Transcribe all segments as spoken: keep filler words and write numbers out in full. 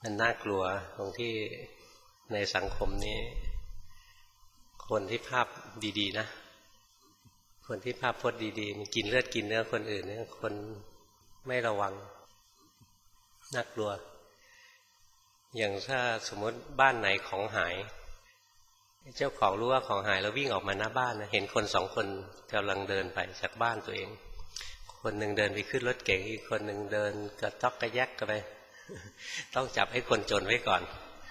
มันน่ากลัวตรงที่ในสังคมนี้คนที่ภาพดีๆนะคนที่ภาพพจน์ดีๆมันกินเลือดกินเนื้อคนอื่นเนี่ยคนไม่ระวังน่ากลัวอย่างถ้าสมมติบ้านไหนของหายเจ้าของรู้ว่าของหายแล้ววิ่งออกมาหน้าบ้านนะเห็นคนสองคนกำลังเดินไปจากบ้านตัวเองคนหนึ่งเดินไปขึ้นรถเก๋งอีกคนหนึ่งเดินกระต๊อกกระแยกกันไปต้องจับให้คนจนไว้ก่อน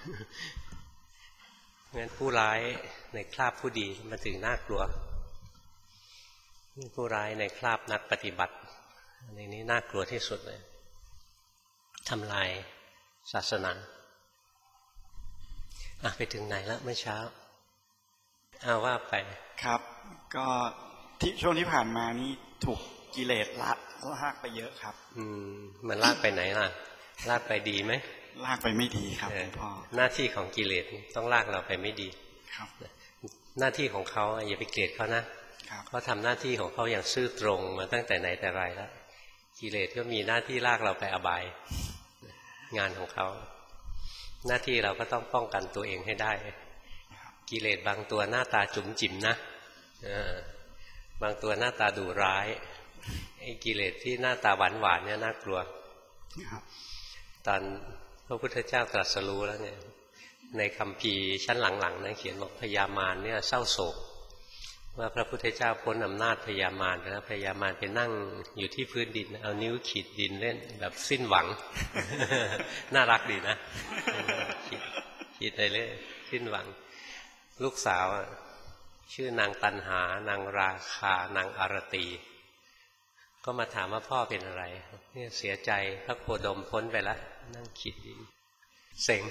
งั้นผู้ร้ายในคราบผู้ดีมันถึงน่ากลัวผู้ร้ายในคราบนักปฏิบัติอันนี้น่ากลัวที่สุดเลยทำลายศาสนาอ่ะไปถึงไหนแล้วเมื่อเช้าเอาว่าไปครับก็ที่ช่วงที่ผ่านมานี่ถูกกิเลสลัดลากไปเยอะครับอืมมันลากไปไหนล่ะลากไปดีไหมลากไปไม่ดีครับหลวงพ่อหน้าที่ของกิเลสต้องลากเราไปไม่ดีครับหน้าที่ของเขาอย่าไปเกลียดเขานะเขาทำหน้าที่ของเขาอย่างซื่อตรงมาตั้งแต่ไหนแต่ไรแล้วกิเลสก็มีหน้าที่ลากเราไปอบายงานของเขาหน้าที่เราก็ต้องป้องกันตัวเองให้ได้กิเลสบางตัวหน้าตาจุ๋มจิ๋มนะบางตัวหน้าตาดุร้ายไอ้กิเลสที่หน้าตาหวานหวานเนี่ยน่ากลัวตอนพระพุทธเจ้าตรัสรู้แล้วเนี่ยในคัมภีร์ชั้นหลังๆนะเขียนบอกพญามารเนี่ยเศร้าโศกว่าพระพุทธเจ้าพ้นอำนาจพญามารไปแล้วพญามารไปนั่งอยู่ที่พื้นดินเอานิ้วขีดดินเล่นแบบสิ้นหวัง น่ารักดีนะขีดขีดไปเรื่อยสิ้นหวังลูกสาวชื่อนางตัณหานางราคานางอารตีก็มาถามว่าพ่อเป็นอะไรเนี่ยเสียใจพระโคดมพ้นไปแล้วนั่งคิดดินเซ็ง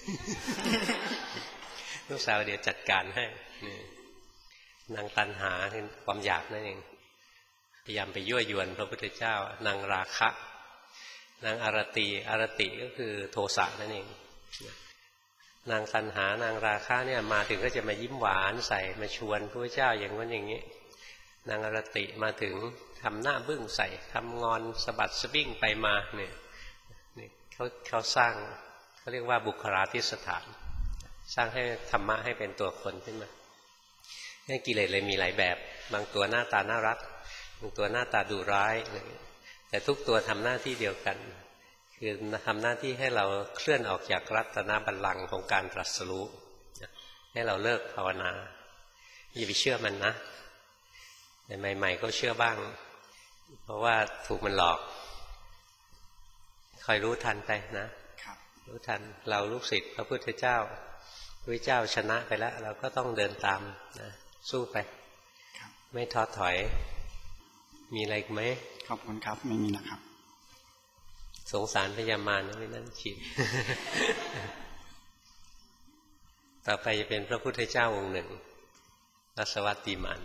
ลูกสาวเดี๋ยวจัดการให้นางตัณหาคือความอยากนั่นเองพยายามไปยั่วยวนพระพุทธเจ้านางราคะนางอารตีอารติก็คือโทสะนั่นเองนางตัณหานางราคะเนี่ยมาถึงก็จะมายิ้มหวานใส่มาชวนพระพุทธเจ้าอย่างนั้นอย่างนี้นางอารติมาถึงทำหน้าบึ้งใส่ทำงอนสะบัดสะบิ้งไปมาเนี่ยนี่เขาเขาสร้างเขาเรียกว่าบุคลาธิสถานสร้างให้ธรรมะให้เป็นตัวคนขึ้นมาเนี่ยกิเลสเลยมีหลายแบบบางตัวหน้าตาน่ารักบางตัวหน้าตาดุร้ายแต่ทุกตัวทำหน้าที่เดียวกันคือทำหน้าที่ให้เราเคลื่อนออกจากรัตนบัลลังก์ของการตรัสรู้ให้เราเลิกภาวนาอย่าไปเชื่อมันนะใหม่ๆก็เชื่อบ้างเพราะว่าถูกมันหลอกคอยรู้ทันไปนะรู้ทันเราลูกศิษย์พระพุทธเจ้าพระเจ้าชนะไปแล้วเราก็ต้องเดินตามนะสู้ไปไม่ท้อถอยมีอะไรอีกไหมขอบคุณครับไม่มีนะครับสงสารพญามารนะไม่นั่นคิด ต่อไปจะเป็นพระพุทธเจ้าองค์หนึ่งรัสวัตติมาน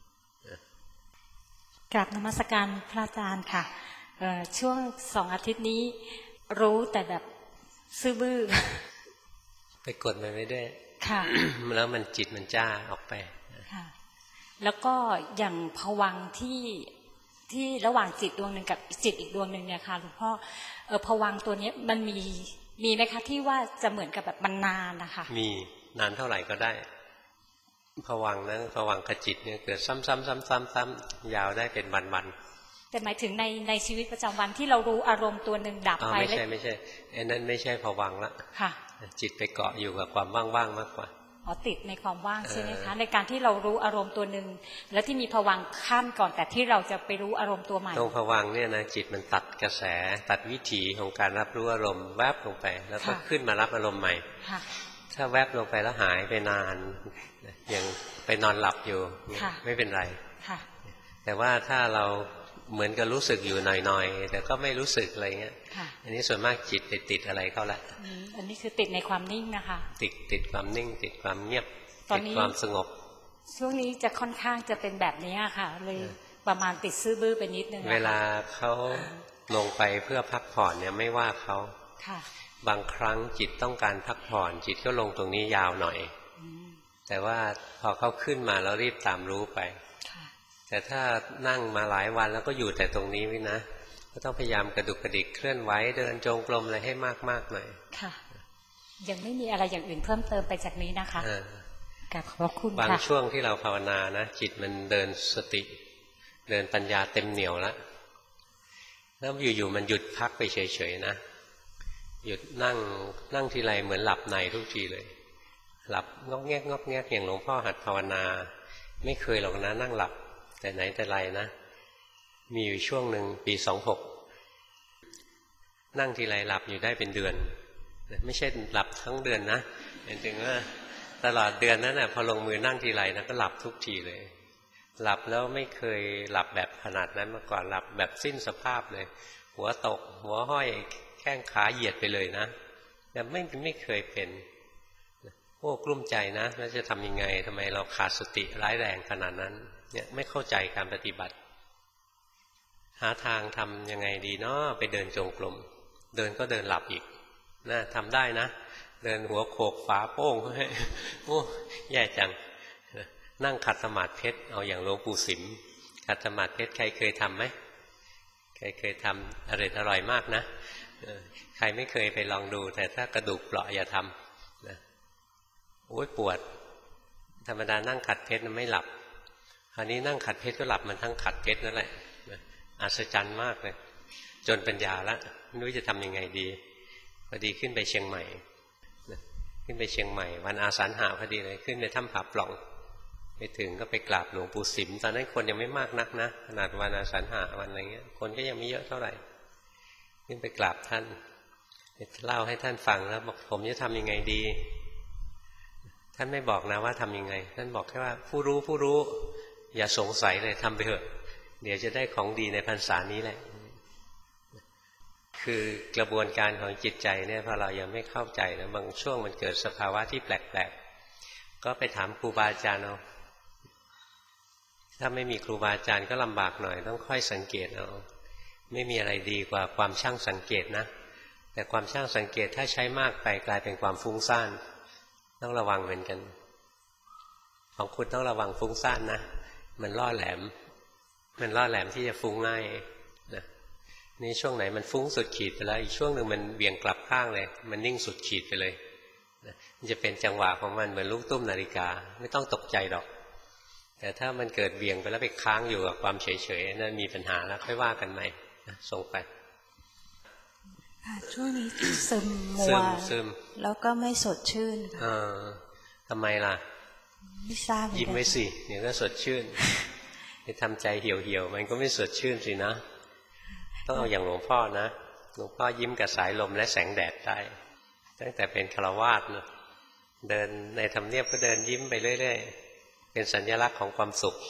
กราบนมัสการพระอาจารย์ค่ะช่วงสองอาทิตย์นี้รู้แต่แบบซื่อบื้อไปกดมันไม่ได้ค่ะแล้วมันจิตมันจ้าออกไปค่ะแล้วก็อย่างภวังค์ที่ที่ระหว่างจิตดวงหนึ่งกับจิตอีกดวงหนึ่งเนี่ยค่ะหลวงพ่อเออภวังค์ตัวนี้มันมีมีไหมคะที่ว่าจะเหมือนกับแบบมันนานนะคะมีนานเท่าไหร่ก็ได้ภวังค์นั้นภวังค์กับจิตเนี่ยเกิดซ้ำๆๆๆๆยาวได้เป็นวันๆแต่หมายถึงในในชีวิตประจำวันที่เรารู้อารมณ์ตัวหนึ่งดับไปไม่ใช่ไม่ใช่อันนั้นไม่ใช่ภวังค์ละค่ะจิตไปเกาะอยู่กับความว่างๆมากกว่าอ๋อติดในความว่างใช่ไหมคะในการที่เรารู้อารมณ์ตัวหนึ่งแล้วที่มีภวังค์ข้ามก่อนแต่ที่เราจะไปรู้อารมณ์ตัวใหม่ตรงภวังค์เนี่ยนะจิตมันตัดกระแสตัดวิถีของการรับรู้อารมณ์แวบลงไปแล้วก็ขึ้นมารับอารมณ์ใหม่ถ้าแวบลงไปแล้วหายไปนานอย่างไปนอนหลับอยู่ไม่เป็นไรแต่ว่าถ้าเราเหมือนกับรู้สึกอยู่หน่อยๆแต่ก็ไม่รู้สึกอะไรเงี้ยอันนี้ส่วนมากจิตไปติดอะไรเข้าละอันนี้คือติดในความนิ่งนะคะติดติดความนิ่งติดความเงียบติดความสงบช่วงนี้จะค่อนข้างจะเป็นแบบนี้ค่ะเลยประมาณติดซื่อบื้อไปนิดนึงเวลาเขาลงไปเพื่อพักผ่อนเนี่ยไม่ว่าเขาบางครั้งจิตต้องการพักผ่อนจิตก็ลงตรงนี้ยาวหน่อยแต่ว่าพอเขาขึ้นมาแล้วรีบตามรู้ไปแต่ถ้านั่งมาหลายวันแล้วก็อยู่แต่ตรงนี้วินะก็ต้องพยายามกระดุกกระดิกเคลื่อนไหวเดินจงกรมอะไรให้มากๆหน่อยยังไม่มีอะไรอย่างอื่นเพิ่มเติมไปจากนี้นะคะกราบขอบคุณค่ะบางช่วงที่เราภาวนานะจิตมันเดินสติเดินปัญญาเต็มเหนียวแล้วแล้วอยู่ๆมันหยุดพักไปเฉยๆนะหยุดนั่งนั่งทีไรเหมือนหลับในทุกทีเลยหลับงอกแงกงอกแงกอย่างหลวงพ่อหัดภาวนาไม่เคยหรอกนะนั่งหลับแต่ไหนแต่ไรนะมีอยู่ช่วงหนึ่งปีสองหกนั่งทีไรหลับอยู่ได้เป็นเดือนไม่ใช่หลับทั้งเดือนนะหมายถึงว่าตลอดเดือนนั้นน่ะพอลงมือนั่งทีไรนะก็หลับทุกทีเลยหลับแล้วไม่เคยหลับแบบขนาดนั้นมาก่อนหลับแบบสิ้นสภาพเลยหัวตกหัวห้อยแข้งขาเหยียดไปเลยนะแต่ไม่ไม่เคยเป็นโอ้กลุ้มใจนะแล้วจะทำยังไงทำไมเราขาดสติร้ายแรงขนาดนั้นเนี่ยไม่เข้าใจการปฏิบัติหาทางทำยังไงดีเนาะไปเดินจงกรมเดินก็เดินหลับอีกนะทำได้นะเดินหัวโขกฝาโป้งให้โอ้แย่จังนั่งขัดสมาธิเพชรเอาอย่างหลวงปู่สิมขัดสมาธิเพชรใครเคยทำไหมใครเคยทำอร่อยอร่อยมากนะใครไม่เคยไปลองดูแต่ถ้ากระดูกเปราะอย่าทำนะโอ้ยปวดธรรมดานั่งขัดเพชรไม่หลับคราวนี้นั่งขัดเพชรก็หลับมันทั้งขัดเพชรนั่นแหละอัศจรรย์มากเลยจนปัญญาละไม่รู้จะทำยังไงดีพอดีขึ้นไปเชียงใหม่ขึ้นไปเชียงใหม่วันอาสาฬหะพอดีเลยขึ้นไปถ้ำผาปล่องไปถึงก็ไปกราบหลวงปู่สิมตอนนั้นคนยังไม่มากนักนะขนาดวันอาสาฬหะวันอะไรเงี้ยคนก็ยังไม่เยอะเท่าไหร่ขึ้นไปกราบท่านเล่าให้ท่านฟังแล้วบอกผมจะทำยังไงดีท่านไม่บอกนะว่าทำยังไงท่านบอกแค่ว่าผู้รู้ผู้รู้อย่าสงสัยเลยทำไปเถอะเดี๋ยวจะได้ของดีในพรรษานี้แหละคือกระบวนการของจิตใจเนี่ยพอเรายังไม่เข้าใจนะบางช่วงมันเกิดสภาวะที่แปลกๆก็ไปถามครูบาอาจารย์เอาถ้าไม่มีครูบาอาจารย์ก็ลำบากหน่อยต้องค่อยสังเกตเอาไม่มีอะไรดีกว่าความช่างสังเกตนะแต่ความช่างสังเกตถ้าใช้มากไปกลายเป็นความฟุ้งซ่านต้องระวังเหมือนกันของคุณต้องระวังฟุ้งซ่านนะมันล่อแหลมมันล่อแหลมที่จะฟุ้งง่ายนะนี่ช่วงไหนมันฟุ้งสุดขีดไปแล้วอีกช่วงหนึ่งมันเบี่ยงกลับข้างเลยมันนิ่งสุดขีดไปเลยนะมันจะเป็นจังหวะของมันเหมือนลูกตุ้มนาฬิกาไม่ต้องตกใจหรอกแต่ถ้ามันเกิดเบี่ยงไปแล้วไปค้างอยู่กับความเฉยๆนั่นมีปัญหาแล้วค่อยว่ากันใหม่นะส่งไปช่วงนี้ซึมมัวแล้วก็ไม่สดชื่นค่ะทำไมล่ะไม่ทราบยิ้มไว้สิเดี๋ยวก็สดชื่นไปทำใจเหี่ยวๆมันก็ไม่สดชื่นสินะต้องเอาอย่างหลวงพ่อนะหลวงพ่อยิ้มกับสายลมและแสงแดดได้ตั้งแต่เป็นฆราวาสนะเดินในธรรมเนียบก็เดินยิ้มไปเรื่อยๆเป็นสัญลักษณ์ของความสุข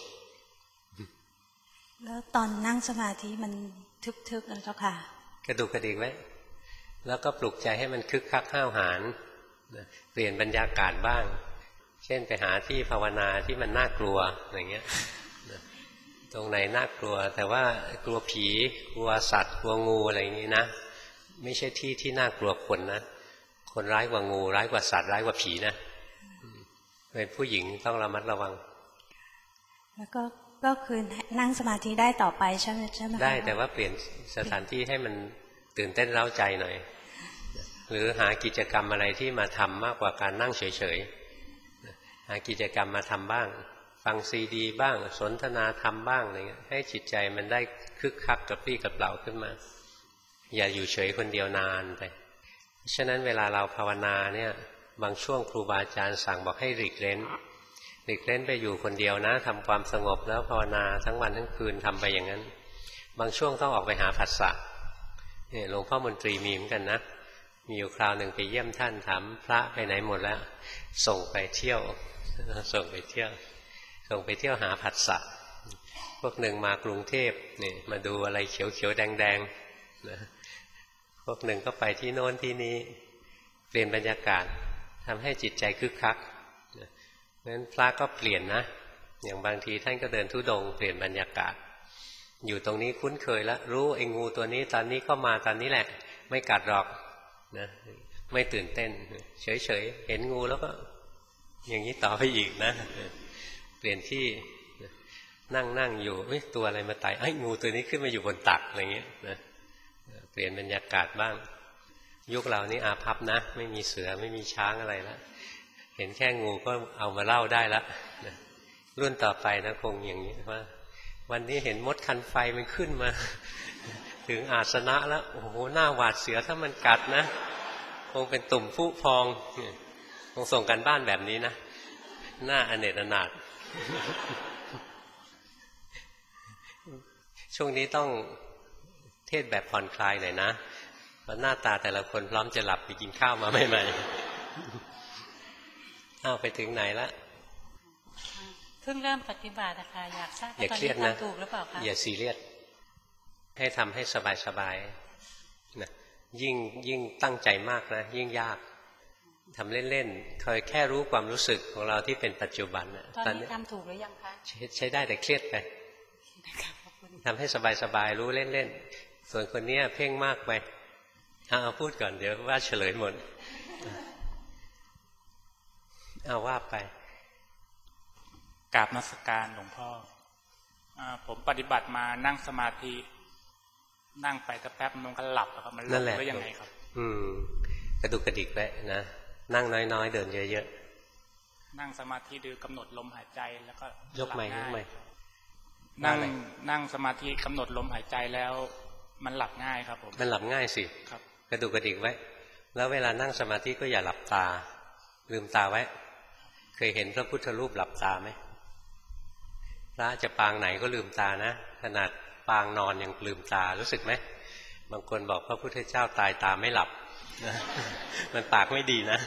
แล้วตอนนั่งสมาธิมันทึบๆนะเจ้าค่ะกระดุกกระดิกไว้แล้วก็ปลุกใจให้มันคึกคักห้าวหาญเปลี่ยนบรรยากาศบ้างเช่นไปหาที่ภาวนาที่มันน่ากลัวอย่างเงี้ยตรงไหนน่ากลัวแต่ว่ากลัวผีกลัวสัตว์กลัวงูอะไรอย่างนี้นะไม่ใช่ที่ที่น่ากลัวคนนะคนร้ายกว่างูร้ายกว่าสัตว์ร้ายกว่าผีนะเป็นผู้หญิงต้องระมัดระวังแล้วก็ก็คือนั่งสมาธิได้ต่อไปใช่ไหมใช่ไหมได้แต่ว่าเปลี่ยนสถานที่ให้มันตื่นเต้นเร้าใจหน่อยหรือหากิจกรรมอะไรที่มาทำมากกว่าการนั่งเฉยๆหากิจกรรมมาทำบ้างฟังซีดีบ้างสนทนาธรรมบ้างอะไรเงี้ยให้จิตใจมันได้คึกคักกระปรี้กระเปร่าขึ้นมาอย่าอยู่เฉยคนเดียวนานไปฉะนั้นเวลาเราภาวนาเนี่ยบางช่วงครูบาอาจารย์สั่งบอกให้หลีกเล้นหลีกเล้นไปอยู่คนเดียวนะทำความสงบแล้วภาวนาทั้งวันทั้งคืนทำไปอย่างนั้นบางช่วงต้องออกไปหาผัสสะเนี่ยหลวงพ่อมนตรีมีเหมือนกันนะมีอยู่คราวหนึ่งไปเยี่ยมท่านถามพระไปไหนหมดแล้วส่งไปเที่ยวส่งไปเที่ยวส่งไปเที่ยวหาผัสสะพวกหนึ่งมากรุงเทพนี่มาดูอะไรเขียวๆแดงๆนะพวกหนึ่งก็ไปที่โน้นที่นี้เปลี่ยนบรรยากาศทำให้จิตใจคึกคักนะงั้นพระก็เปลี่ยนนะอย่างบางทีท่านก็เดินธุดงค์เปลี่ยนบรรยากาศอยู่ตรงนี้คุ้นเคยแล้วรู้ไอ้งูตัวนี้ตอนนี้ก็มาตอนนี้แหละไม่กัดหรอกนะไม่ตื่นเต้นเฉยๆเห็นงูแล้วก็อย่างนี้ต่อไปอีกนะเปลี่ยนที่นั่งนั่งอยู่เอ้ยตัวอะไรมาไต่ไอ้งูตัวนี้ขึ้นมาอยู่บนตักอะไรเงี้ยนะเปลี่ยนบรรยากาศบ้างยุคเรานี่อาภัพนะไม่มีเสือไม่มีช้างอะไรแล้วเห็นแค่งูก็เอามาเล่าได้ละรุ่นต่อไปนะคงอย่างนี้ว่าวันนี้เห็นมดคันไฟมันขึ้นมาถึงอาสนะแล้วโอ้โหหน้าหวาดเสียวถ้ามันกัดนะคงเป็นตุ่มพุพองคงส่งกันบ้านแบบนี้นะหน้าอเนจอนาถช่วงนี้ต้องเทศแบบผ่อนคลายหน่อยนะเพราะหน้าตาแต่ละคนพร้อมจะหลับไปกินข้าวมาใหม่ๆเอาไปถึงไหนละเพิ่งเริ่มปฏิบัตินะคะอยากทราบว่าตอนนี้ทำถูกหรือเปล่าคะอย่าซีเรียสให้ทำให้สบายๆนะยิ่งยิ่งตั้งใจมากนะยิ่งยากทำเล่นๆเคยแค่รู้ความรู้สึกของเราที่เป็นปัจจุบันนะตอนนี้ทำถูกหรือยังคะใช้ได้แต่เครียดไปทำให้สบายๆรู้เล่นๆส่วนคนนี้เพ่งมากไปเอาพูดก่อนเดี๋ยวว่าเฉลยหมดเอาว่าไปกราบนมัสการหลวงพ่อผมปฏิบัติมานั่งสมาธินั่งไปแต่แป๊บมันก็หลับครับมันหลับได้ยังไงครับอืมกระดุกกระดิกไปนะนั่งน้อยๆเดินเยอะๆนั่งสมาธิดูกำหนดลมหายใจแล้วก็ยกไม้ยกไม้นั่งนั่งสมาธิกำหนดลมหายใจแล้วมันหลับง่ายครับผมมันหลับง่ายสิครับกระดุกกระดิกไว้แล้วเวลานั่งสมาธิก็อย่าหลับตาลืมตาไว้เคยเห็นพระพุทธรูปหลับตาไหมพระจะปางไหนก็ลืมตานะขนาดปางนอนยังลืมตารู้สึกไหมบางคนบอกพระพุทธเจ้าตายตาไม่หลับมันปากไม่ดีนะ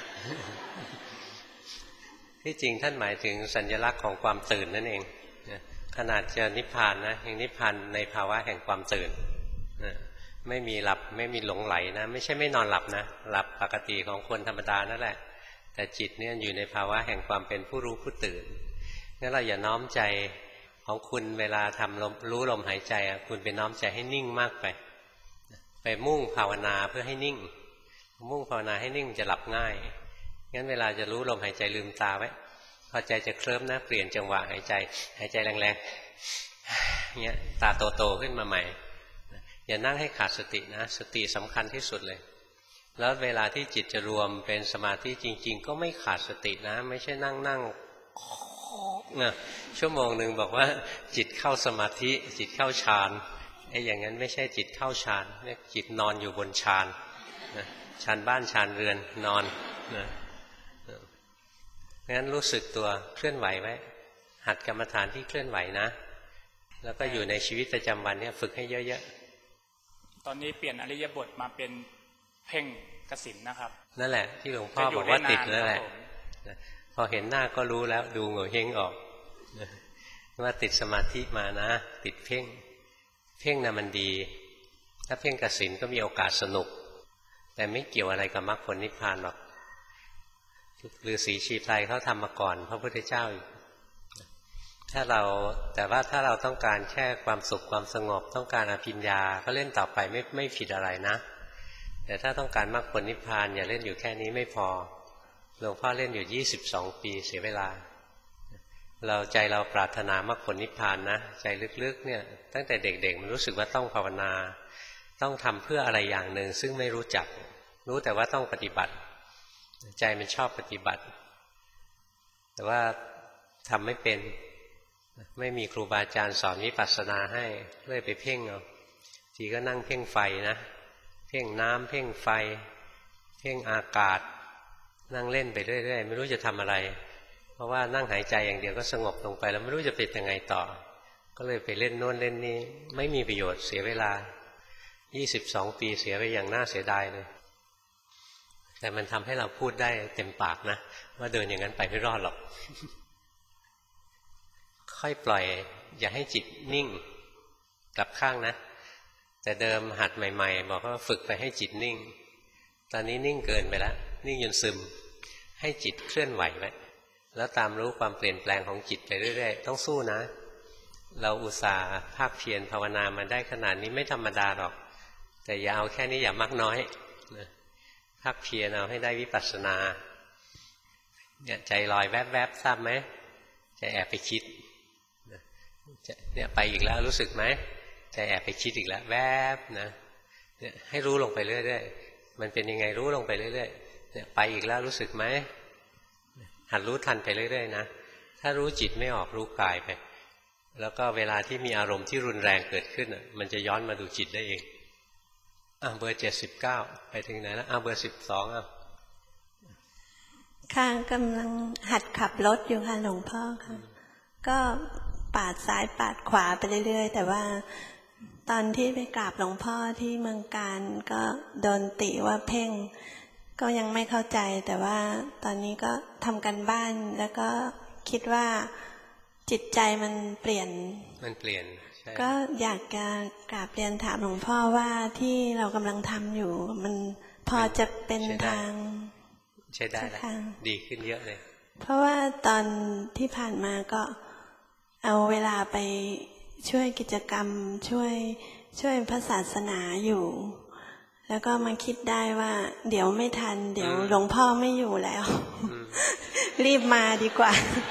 ที่จริงท่านหมายถึงสัญลักษณ์ของความตื่นนั่นเองขนาดจะนิพพานนะยังนิพพานในภาวะแห่งความตื่นไม่มีหลับไม่มีหลงไหลนะไม่ใช่ไม่นอนหลับนะหลับปกติของคนธรรมดานั่นแหละแต่จิตเนี่ยอยู่ในภาวะแห่งความเป็นผู้รู้ผู้ตื่นงั้นเราอย่าน้อมใจของคุณเวลาทำลมรู้ลมหายใจคุณไปน้อมใจให้นิ่งมากไปไปมุ่งภาวนาเพื่อให้นิ่งมุ่งภาวนาให้นิ่งจะหลับง่ายงั้นเวลาจะรู้ลมหายใจลืมตาไว้พอใจจะเคลิ้มนะเปลี่ยนจังหวะหายใจหายใจแรงๆเงี้ยตาโตๆขึ้นมาใหม่อย่านั่งให้ขาดสตินะสติสำคัญที่สุดเลยแล้วเวลาที่จิตจะรวมเป็นสมาธิจริงๆก็ไม่ขาดสตินะไม่ใช่นั่งนั่งนะชั่วโมงหนึ่งบอกว่าจิตเข้าสมาธิจิตเข้าฌานไอ้อย่างนั้นไม่ใช่จิตเข้าฌานเนี่ยจิตนอนอยู่บนฌานนะฌานบ้านฌานเรือนนอนนะงั้นรู้สึกตัวเคลื่อนไหวไว้หัดกรรมฐานที่เคลื่อนไหวนะแล้วก็อยู่ในชีวิตประจำวันเนี่ยฝึกให้เยอะๆตอนนี้เปลี่ยนอริยบทมาเป็นเพ่งกสิณนะครับนั่นแหละที่หลวงพ่อบอกว่าติดนั่นแหละพอเห็นหน้าก็รู้แล้วดูโง่เฮงออกว่าติดสมาธิมานะติดเพ่งเพ่งน่ะมันดีถ้าเพ่งกสิณก็มีโอกาสสนุกแต่ไม่เกี่ยวอะไรกับมรรคผลนิพพานหรอกฤาษีชีไพรเขาทำมาก่อนพระพุทธเจ้าอีกถ้าเราแต่ว่าถ้าเราต้องการแค่ความสุขความสงบต้องการอภิญญาก็เล่นต่อไปไม่ไม่ผิดอะไรนะแต่ถ้าต้องการมรรคผลนิพพานอย่าเล่นอยู่แค่นี้ไม่พอหลวงพ่อเล่นอยู่ยี่สิบสองปีเสียเวลาเราใจเราปรารถนามรรคผลนิพพานนะใจลึกๆเนี่ยตั้งแต่เด็กๆมันรู้สึกว่าต้องภาวนาต้องทำเพื่ออะไรอย่างหนึ่งซึ่งไม่รู้จักรู้แต่ว่าต้องปฏิบัติใจมันชอบปฏิบัติแต่ว่าทำไม่เป็นไม่มีครูบาอาจารย์สอนวิปัสสนาให้เลยไปเพ่งเอาทีก็นั่งเพ่งไฟนะเพ่งน้ำเพ่งไฟเพ่งอากาศนั่งเล่นไปเรื่อยๆไม่รู้จะทำอะไรเพราะว่านั่งหายใจอย่างเดียวก็สงบลงไปแล้วไม่รู้จะเป็นยังไงต่อก็เลยไปเล่นโน่นเล่นนี่ไม่มีประโยชน์เสียเวลายี่สิบสองปีเสียไปอย่างน่าเสียดายเลยแต่มันทำให้เราพูดได้เต็มปากนะว่าเดินอย่างนั้นไปไม่รอดหรอกค่อยปล่อยอย่าให้จิตนิ่งกลับข้างนะแต่เดิมหัดใหม่ๆบอกว่าฝึกไปให้จิตนิ่งตอนนี้นิ่งเกินไปแล้วนิ่งจนซึมให้จิตเคลื่อนไหวไว้แล้วตามรู้ความเปลี่ยนแปลงของจิตไปเรื่อยๆต้องสู้นะเราอุตส่าห์ภาคเพียรภาวนามาได้ขนาดนี้ไม่ธรรมดาหรอกแต่อย่าเอาแค่นี้อย่ามักน้อยนะภาคเพียรเอาให้ได้วิปัสสนาเนี่ยใจลอยแวบๆทราบไหมใจแอบไปคิดเนี่ยไปอีกแล้วรู้สึกไหมใจแอบไปคิดอีกแล้วแวบนะเนี่ยให้รู้ลงไปเรื่อยๆมันเป็นยังไงรู้ลงไปเรื่อยๆเนี่ยไปอีกแล้วรู้สึกไหมหัดรู้ทันไปเรื่อยๆนะถ้ารู้จิตไม่ออกรู้กายไปแล้วก็เวลาที่มีอารมณ์ที่รุนแรงเกิดขึ้นมันจะย้อนมาดูจิตได้เองอ่ะเบอร์เจ็ดสิบเก้าไปถึงไหนแล้วอ่ะเบอร์สิบสองอ่ะค่ะกำลังหัดขับรถอยู่ค่ะหลวงพ่อค่ะก็ปาดซ้ายปาดขวาไปเรื่อยๆแต่ว่าตอนที่ไปกราบหลวงพ่อที่เมืองการก็โดนติว่าเพ่งก็ยังไม่เข้าใจแต่ว่าตอนนี้ก็ทำกันบ้านแล้วก็คิดว่าจิตใจมันเปลี่ยนมันเปลี่ยนก็อยากจะกราบเรียนถามหลวงพ่อว่าที่เรากำลังทำอยู่มันพอจะเป็นทางใช่ได้แล้วดีขึ้นเยอะเลยเพราะว่าตอนที่ผ่านมาก็เอาเวลาไปช่วยกิจกรรมช่วยช่วยพระศาสนาอยู่แล้วก็มาคิดได้ว่าเดี๋ยวไม่ทันเดี๋ยวหลวงพ่อไม่อยู่แล้วรีบมาดีกว่า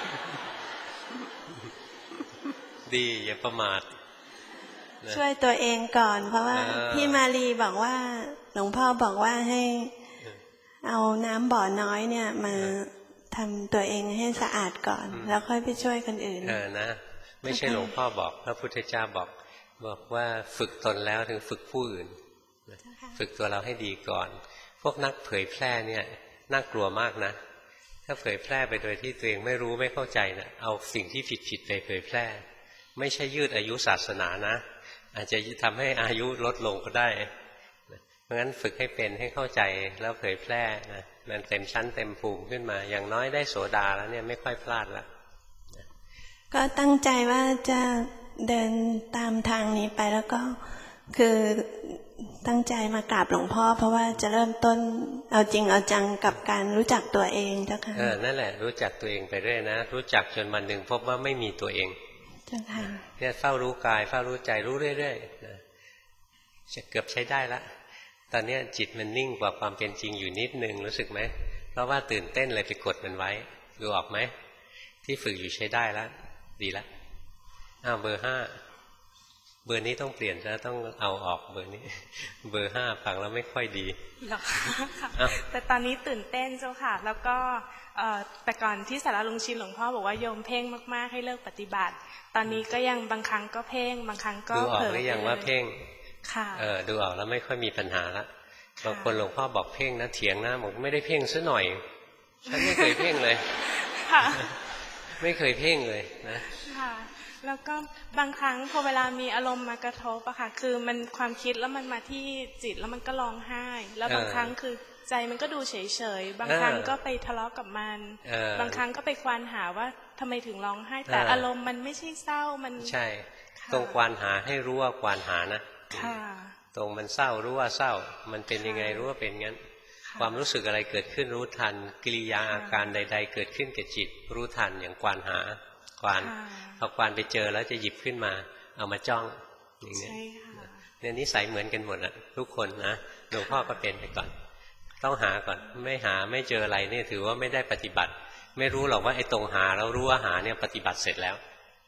ดีอย่าประมาทช่วยตัวเองก่อนเพราะว่าพี่มาลีบอกว่าหลวงพ่อบอกว่าให้เอาน้ำบ่อน้อยเนี่ยมาทำตัวเองให้สะอาดก่อนแล้วค่อยไปช่วยคนอื่นเออนะไม่ใช่หลวงพ่อบอกพระพุทธเจ้าบอกบอกว่าฝึกตนแล้วถึงฝึกผู้อื่นฝึกตัวเราให้ดีก่อนพวกนักเผยแพร่เนี่ยน่ากลัวมากนะถ้าเผยแพร่ไปโดยที่ตัวเองไม่รู้ไม่เข้าใจนะเอาสิ่งที่ผิดผิดไปเผยแพร่ไม่ใช่ยืดอายุศาสนานะอาจจะทำให้อายุลดลงก็ได้เพราะงั้นฝึกให้เป็นให้เข้าใจแล้วเผยแพร่นะมันเต็มชั้นเต็มภูมิขึ้นมาอย่างน้อยได้โสดาแล้วเนี่ยไม่ค่อยพลาดละก็ตั้งใจว่าจะเดินตามทางนี้ไปแล้วก็คือตั้งใจมากราบหลวงพ่อเพราะว่าจะเริ่มต้นเอาจริงเอาจังกับการรู้จักตัวเองเจ้าค่ะเออนั่นแหละรู้จักตัวเองไปเรื่อยนะรู้จักจนวันหนึ่งพบว่าไม่มีตัวเองเจ้าค่ะเนี่ยเฝ้ารู้กายเฝ้ารู้ใจรู้เรื่อยๆนะจะเกือบใช้ได้ละตอนนี้จิตมันนิ่งกว่าความเป็นจริงอยู่นิดนึงรู้สึกไหมเพราะว่าตื่นเต้นเลยไปกดมันไว้ดูออกไหมที่ฝึกอยู่ใช้ได้แล้วดีแล้วอ้าวเบอร์ห้าเบอร์นี้ต้องเปลี่ยนแล้วต้องเอาออกเบอร์นี้เบอร์ห้าฟังแล้วไม่ค่อยดีหรอค่ะแต่ตอนนี้ตื่นเต้นเจ้าค่ะแล้วก็แต่ก่อนที่สาราลุงชินหลวงพ่อบอกว่าโยมเพ่งมากๆให้เลิกปฏิบัติตอนนี้ก็ยังบางครั้งก็เพ่งบางครั้งก็ดูออกหรือยังว่าเพ่งค่ะเออดูออกแล้วไม่ค่อยมีปัญหาละบางคนหลวงพ่อบอกเพ่งนะเถียงนะบอกไม่ได้เพ่งซะหน่อยฉันไม่เคยเพ่งเลยค่ะไม่เคยเพ่งเลยนะค่ะแล้วก็บางครั้งพอเวลามีอารมณ์มากระทบอะค่ะคือมันความคิดแล้วมันมาที่จิตแล้วมันก็ร้องไห้แล้วบางครั้งคือใจมันก็ดูเฉยๆบางครั้งก็ไปทะเลาะกับมันบางครั้งก็ไปควานหาว่าทำไมถึงร้องไห้แต่อารมณ์มันไม่ใช่เศร้ามันใช่ตรงควานหาให้รู้ว่าควานหานะตรงมันเศร้ารู้ว่าเศร้ามันเป็นยังไงรู้ว่าเป็นงั้นความรู้สึกอะไรเกิดขึ้นรู้ทันกิริยาอาการใดๆเกิดขึ้นกับจิตรู้ทันอย่างควานหาควานพอควานไปเจอแล้วจะหยิบขึ้นมาเอามาจ้องอย่างนี้เนี่ยนิสัยเหมือนกันหมดอ่ะทุกคนนะหลวงพ่อก็เป็นไปก่อนต้องหาก่อนไม่หาไม่เจออะไรนี่ถือว่าไม่ได้ปฏิบัติไม่รู้หรอกว่าไอ้ตรงหาแล้วรู้ว่าหาเนี่ยปฏิบัติเสร็จแล้ว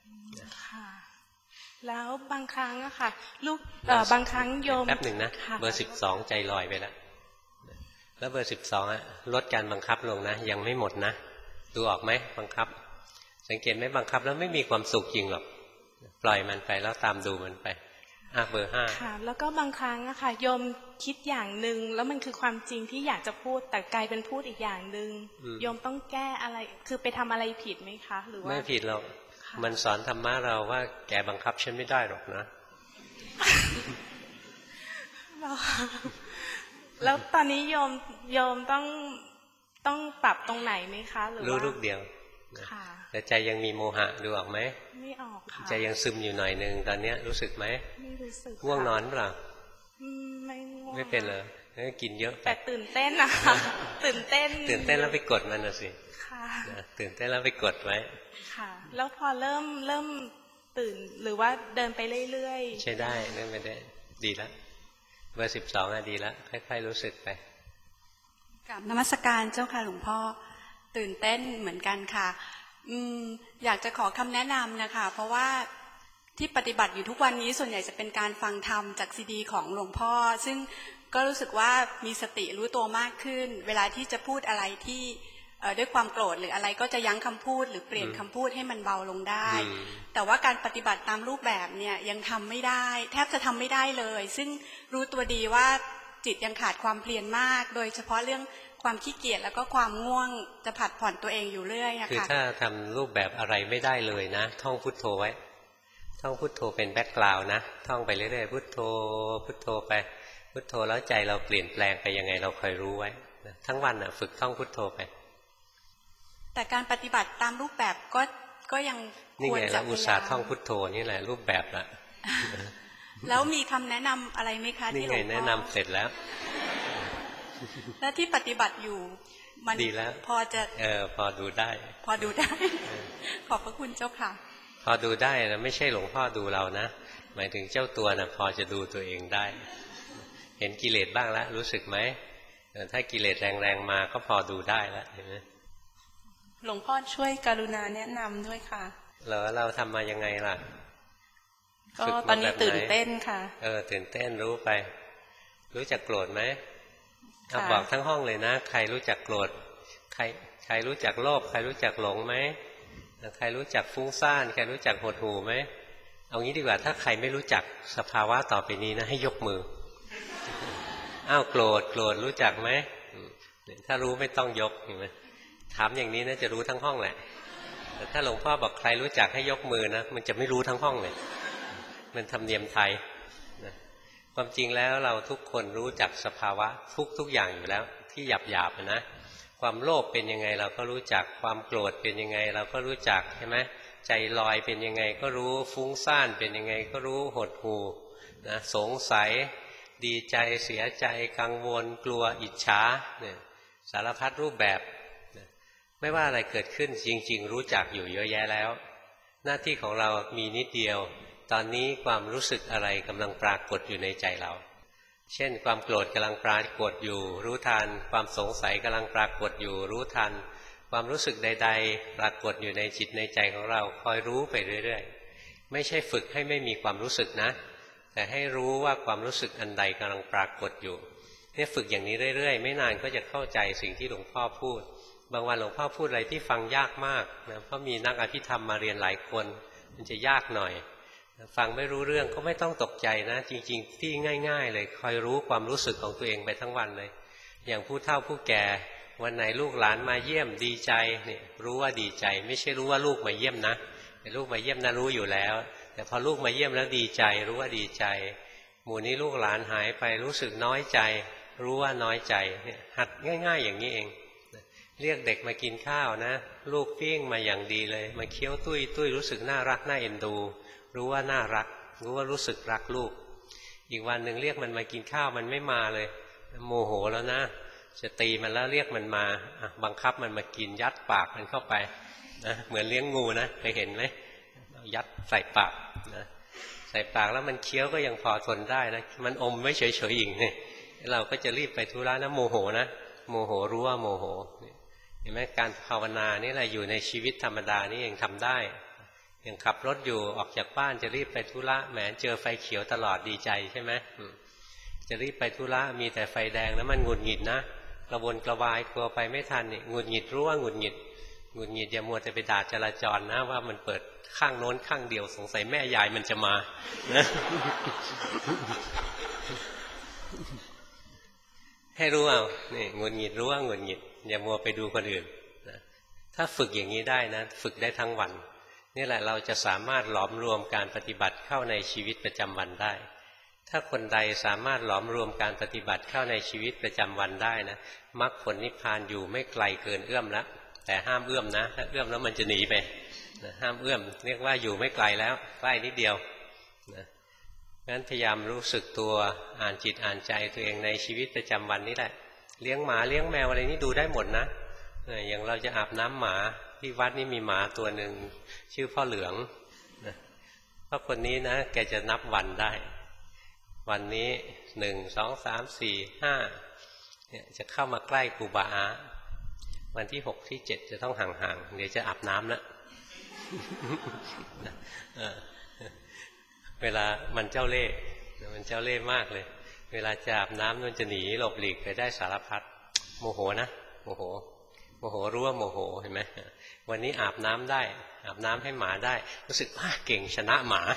แล้วบางครั้งอะค่ะลูกบางครั้งโยมแป๊บหนึ่งนะเบอร์สิบสองใจลอยไปแล้วแล้วเบอร์สิบสองอะลดการบังคับลงนะยังไม่หมดนะดูออกไหมบังคับสังเกตไหมบังคับแล้วไม่มีความสุขจริงหรอกปล่อยมันไปแล้วตามดูมันไปอ่ะเบอร์ห้าค่ะแล้วก็บางครั้งอะค่ะโยมคิดอย่างหนึ่งแล้วมันคือความจริงที่อยากจะพูดแต่กลายเป็นพูดอีกอย่างหนึ่งโยมต้องแก้อะไรคือไปทำอะไรผิดไหมคะหรือว่าไม่ผิดหรอกมันสอนธรรมะเราว่าแกบังคับฉันไม่ได้หรอกนะแล้วตอนนี้โยมโยมต้องต้องปรับตรงไหนไหมคะหรือว่ารู้ลูกเดียวแต่ใจยังมีโมหะดูออกไหมไม่ออกค่ะใจยังซึมอยู่หน่อยนึงตอนนี้รู้สึกไหมไม่รู้สึกง่วงนอนเปล่าไม่ง่วงไม่เป็นเลยกินเยอะแต่ตื่นเต้นนะคะตื่นเต้นตื่นเต้นแล้วไปกดมันนะสิค่ะตื่นเต้นแล้วไปกดไว้ค่ะแล้วพอเริ่มเริ่มตื่นหรือว่าเดินไปเรื่อยๆใช่ได้เดินไปได้ดีแล้วเบอร์สิบสองอะดีแล้วค่อยๆรู้สึกไปกับนมัสการเจ้าค่ะหลวงพ่อตื่นเต้นเหมือนกันค่ะอืมอยากจะขอคำแนะนำนะคะเพราะว่าที่ปฏิบัติอยู่ทุกวันนี้ส่วนใหญ่จะเป็นการฟังธรรมจากซีดีของหลวงพ่อซึ่งก็รู้สึกว่ามีสติรู้ตัวมากขึ้นเวลาที่จะพูดอะไรที่ด้วยความโกรธหรืออะไรก็จะยั้งคำพูดหรือเปลี่ยนคำพูดให้มันเบาลงได้แต่ว่าการปฏิบัติตามรูปแบบเนี่ยยังทำไม่ได้แทบจะทำไม่ได้เลยซึ่งรู้ตัวดีว่าจิตยังขาดความเพียรมากโดยเฉพาะเรื่องความขี้เกียจแล้วก็ความง่วงจะผัดผ่อนตัวเองอยู่เรื่อยนะคะคือถ้าทำรูปแบบอะไรไม่ได้เลยนะท่องพุทโธไว้ท่องพุทโธเป็นแบ็คกราวด์นะท่องไปเรื่อยๆพุทโธพุทโธไปพุทโธแล้วใจเราเปลี่ยนแปลงไปยังไงเราคอยรู้ไว้ทั้งวันน่ะฝึกท่องพุทโธไปแต่การปฏิบัติตามรูปแบบก็ก็ยังควรจะอุตส่าห์ท่องพุทโธนี่แหละรูปแบบละแล้วมีคำแนะนำอะไรไหมคะที่หลวงพ่อนี่ไงแนะนำเสร็จแล้วและที่ปฏิบัติอยู่มันดีแล้วพอจะเออพอดูได้พอดูได้ขอบพระคุณเจ้าค่ะพอดูได้นะไม่ใช่หลวงพ่อดูเรานะหมายถึงเจ้าตัวนะพอจะดูตัวเองได้เห็นกิเลสบ้างแล้วรู้สึกไหมถ้ากิเลสแรงๆมาก็พอดูได้แล้วเห็นไหมหลวงพ่อช่วยกรุณาแนะนำด้วยค่ะแล้วเราทำมายังไงล่ะก็ตอนนี้ตื่นเต้นค่ะเออตื่นเต้นรู้ไปรู้จักโกรธไหมเอาบอกทั้งห้องเลยนะใครรู้จักโกรธใครใครรู้จักโลภใครรู้จักหลงไหมใครรู้จักฟุ้งซ่านใครรู้จักหดหู่ไหมเอางี้ดีกว่าถ้าใครไม่รู้จักสภาวะต่อไปนี้นะให้ยกมืออ้าวโกรธโกรธรู้จักไหมถ้ารู้ไม่ต้องยกเห็นไหมถามอย่างนี้นะจะรู้ทั้งห้องแหละแต่ถ้าหลวงพ่อบอกใครรู้จักให้ยกมือนะมันจะไม่รู้ทั้งห้องเลยมันธรรมเนียมไทยนะความจริงแล้วเราทุกคนรู้จักสภาวะทุกทุกอย่างอยู่แล้วที่หยาบหยาบนะความโลภเป็นยังไงเราก็รู้จักความโกรธเป็นยังไงเราก็รู้จักใช่ไหมใจลอยเป็นยังไงก็รู้ฟุ้งซ่านเป็นยังไงก็รู้หดหู่นะสงสัยดีใจเสียใจกังวลกลัวอิจฉาเนี่ยสารพัดรูปแบบไม่ว่าอะไรเกิดขึ้นจริงๆรู้จักอยู่เยอะแยะแล้วหน้าที่ของเรามีนิดเดียวตอนนี้ความรู้สึกอะไรกำลังปรากฏอยู่ในใจเราเช่นความโกรธกำลังปรากฏอยู่รู้ทันความสงสัยกำลังปรากฏอยู่รู้ทันความรู้สึกใดๆปรากฏอยู่ในจิตในใจของเราคอยรู้ไปเรื่อยๆไม่ใช่ฝึกให้ไม่มีความรู้สึกนะแต่ให้รู้ว่าความรู้สึกอันใดกำลังปรากฏอยู่เนี่ยฝึกอย่างนี้เรื่อยๆไม่นานก็จะเข้าใจสิ่งที่หลวงพ่อพูดบางวันหลวงพ่อพูดอะไรที่ฟังยากมากนะเพราะมีนักอภิธรรมมาเรียนหลายคนมันจะยากหน่อยฟังไม่รู้เรื่องก็ไม่ต้องตกใจนะจริงๆที่ง่ายๆเลยคอยรู้ความรู้สึกของตัวเองไปทั้งวันเลยอย่างผู้เฒ่าผู้แก่วันไหนลูกหลานมาเยี่ยมดีใจเนี่ยรู้ว่าดีใจไม่ใช่รู้ว่าลูกมาเยี่ยมนะแต่ลูกมาเยี่ยมนะรู้อยู่แล้วแต่พอลูกมาเยี่ยมแล้วดีใจรู้ว่าดีใจหมู่นี้ลูกหลานหายไปรู้สึกน้อยใจรู้ว่าน้อยใจเนี่ยหัดง่ายๆอย่างนี้เองเรียกเด็กมากินข้าวนะลูกปิ้งมาอย่างดีเลยมาเคี้ยวตุ้ยตุ้ยรู้สึกน่ารักน่าเอ็นดูรู้ว่าน่ารักรู้ว่ารู้สึกรักลูกอีกวันหนึ่งเรียกมันมากินข้าวมันไม่มาเลยโมโหแล้วนะจะตีมันแล้วเรียกมันมาบังคับมันมากินยัดปากมันเข้าไปนะเหมือนเลี้ยงงูนะเคยเห็นไหมยัดใส่ปากนะใส่ปากแล้วมันเคี้ยวก็ยังพอทนได้นะมันอมไม่เฉยเฉยอีกเนี่ยเราก็จะรีบไปธุระนะโมโหนะโมโหรู้ว่าโมโหเห็นไหมการภาวนานี่แหละอยู่ในชีวิตธรรมดานี่เองทำได้อย่างขับรถอยู่ออกจากบ้านจะรีบไปธุระแหมเจอไฟเขียวตลอดดีใจใช่ไหมจะรีบไปธุระมีแต่ไฟแดงแล้วมันหงุดหงิดนะกระวนกระวายกลัวไปไม่ทันนี่หงุดหงิดรู้ว่าหงุดหงิดหงุดหงิดอย่ามัวแต่ไปด่าจราจรนะว่ามันเปิดข้างโน้นข้างเดียวสงสัยแม่ยายมันจะมานะให้รู้เอานี่หงุดหงิดรู้ว่าหงุดหงิดอย่ามัวไปดูคนอื่นนะถ้าฝึกอย่างนี้ได้นะฝึกได้ทั้งวันนี่แหละเราจะสามารถหลอมรวมการปฏิบัติเข้าในชีวิตประจำวันได้ถ้าคนใดสามารถหลอมรวมการปฏิบัติเข้าในชีวิตประจำวันได้นะมรรคผลนิพพานอยู่ไม่ไกลเกินเอื้อมแล้วแต่ห้ามเอื้อมนะถ้าเอื้อมแล้วมันจะหนีไปนะห้ามเอื้อมเรียกว่าอยู่ไม่ไกลแล้วใกล้นิดเดียวนะงั้นพยายามรู้สึกตัวอ่านจิตอ่านใจตัวเองในชีวิตประจำวันนี่แหละเลี้ยงหมาเลี้ยงแมวอะไรนี่ดูได้หมดนะอย่างเราจะอาบน้ำหมาที่วัดนี่มีหมาตัวหนึ่งชื่อพ่อเหลืองนะพ่อคนนี้นะแกจะนับวันได้วันนี้หนึ่งสองสามสี่ห้าเนี่ยจะเข้ามาใกล้ครูบาอาวันที่หกที่เจ็ดจะต้องห่างๆเดี๋ยวจะอาบน้ำแล้ว เวลามันเจ้าเล่ห์มันเจ้าเล่ห์มากเลยเวลาจะอาบน้ำมันจะหนีหลบหลีกไปได้สารพัดโมโหนะโมโหโมโหรู้ว่าโมโหเห็นไหมวันนี้อาบน้ำได้อาบน้ำให้หมาได้รู้สึกว่าเก่งชนะหมา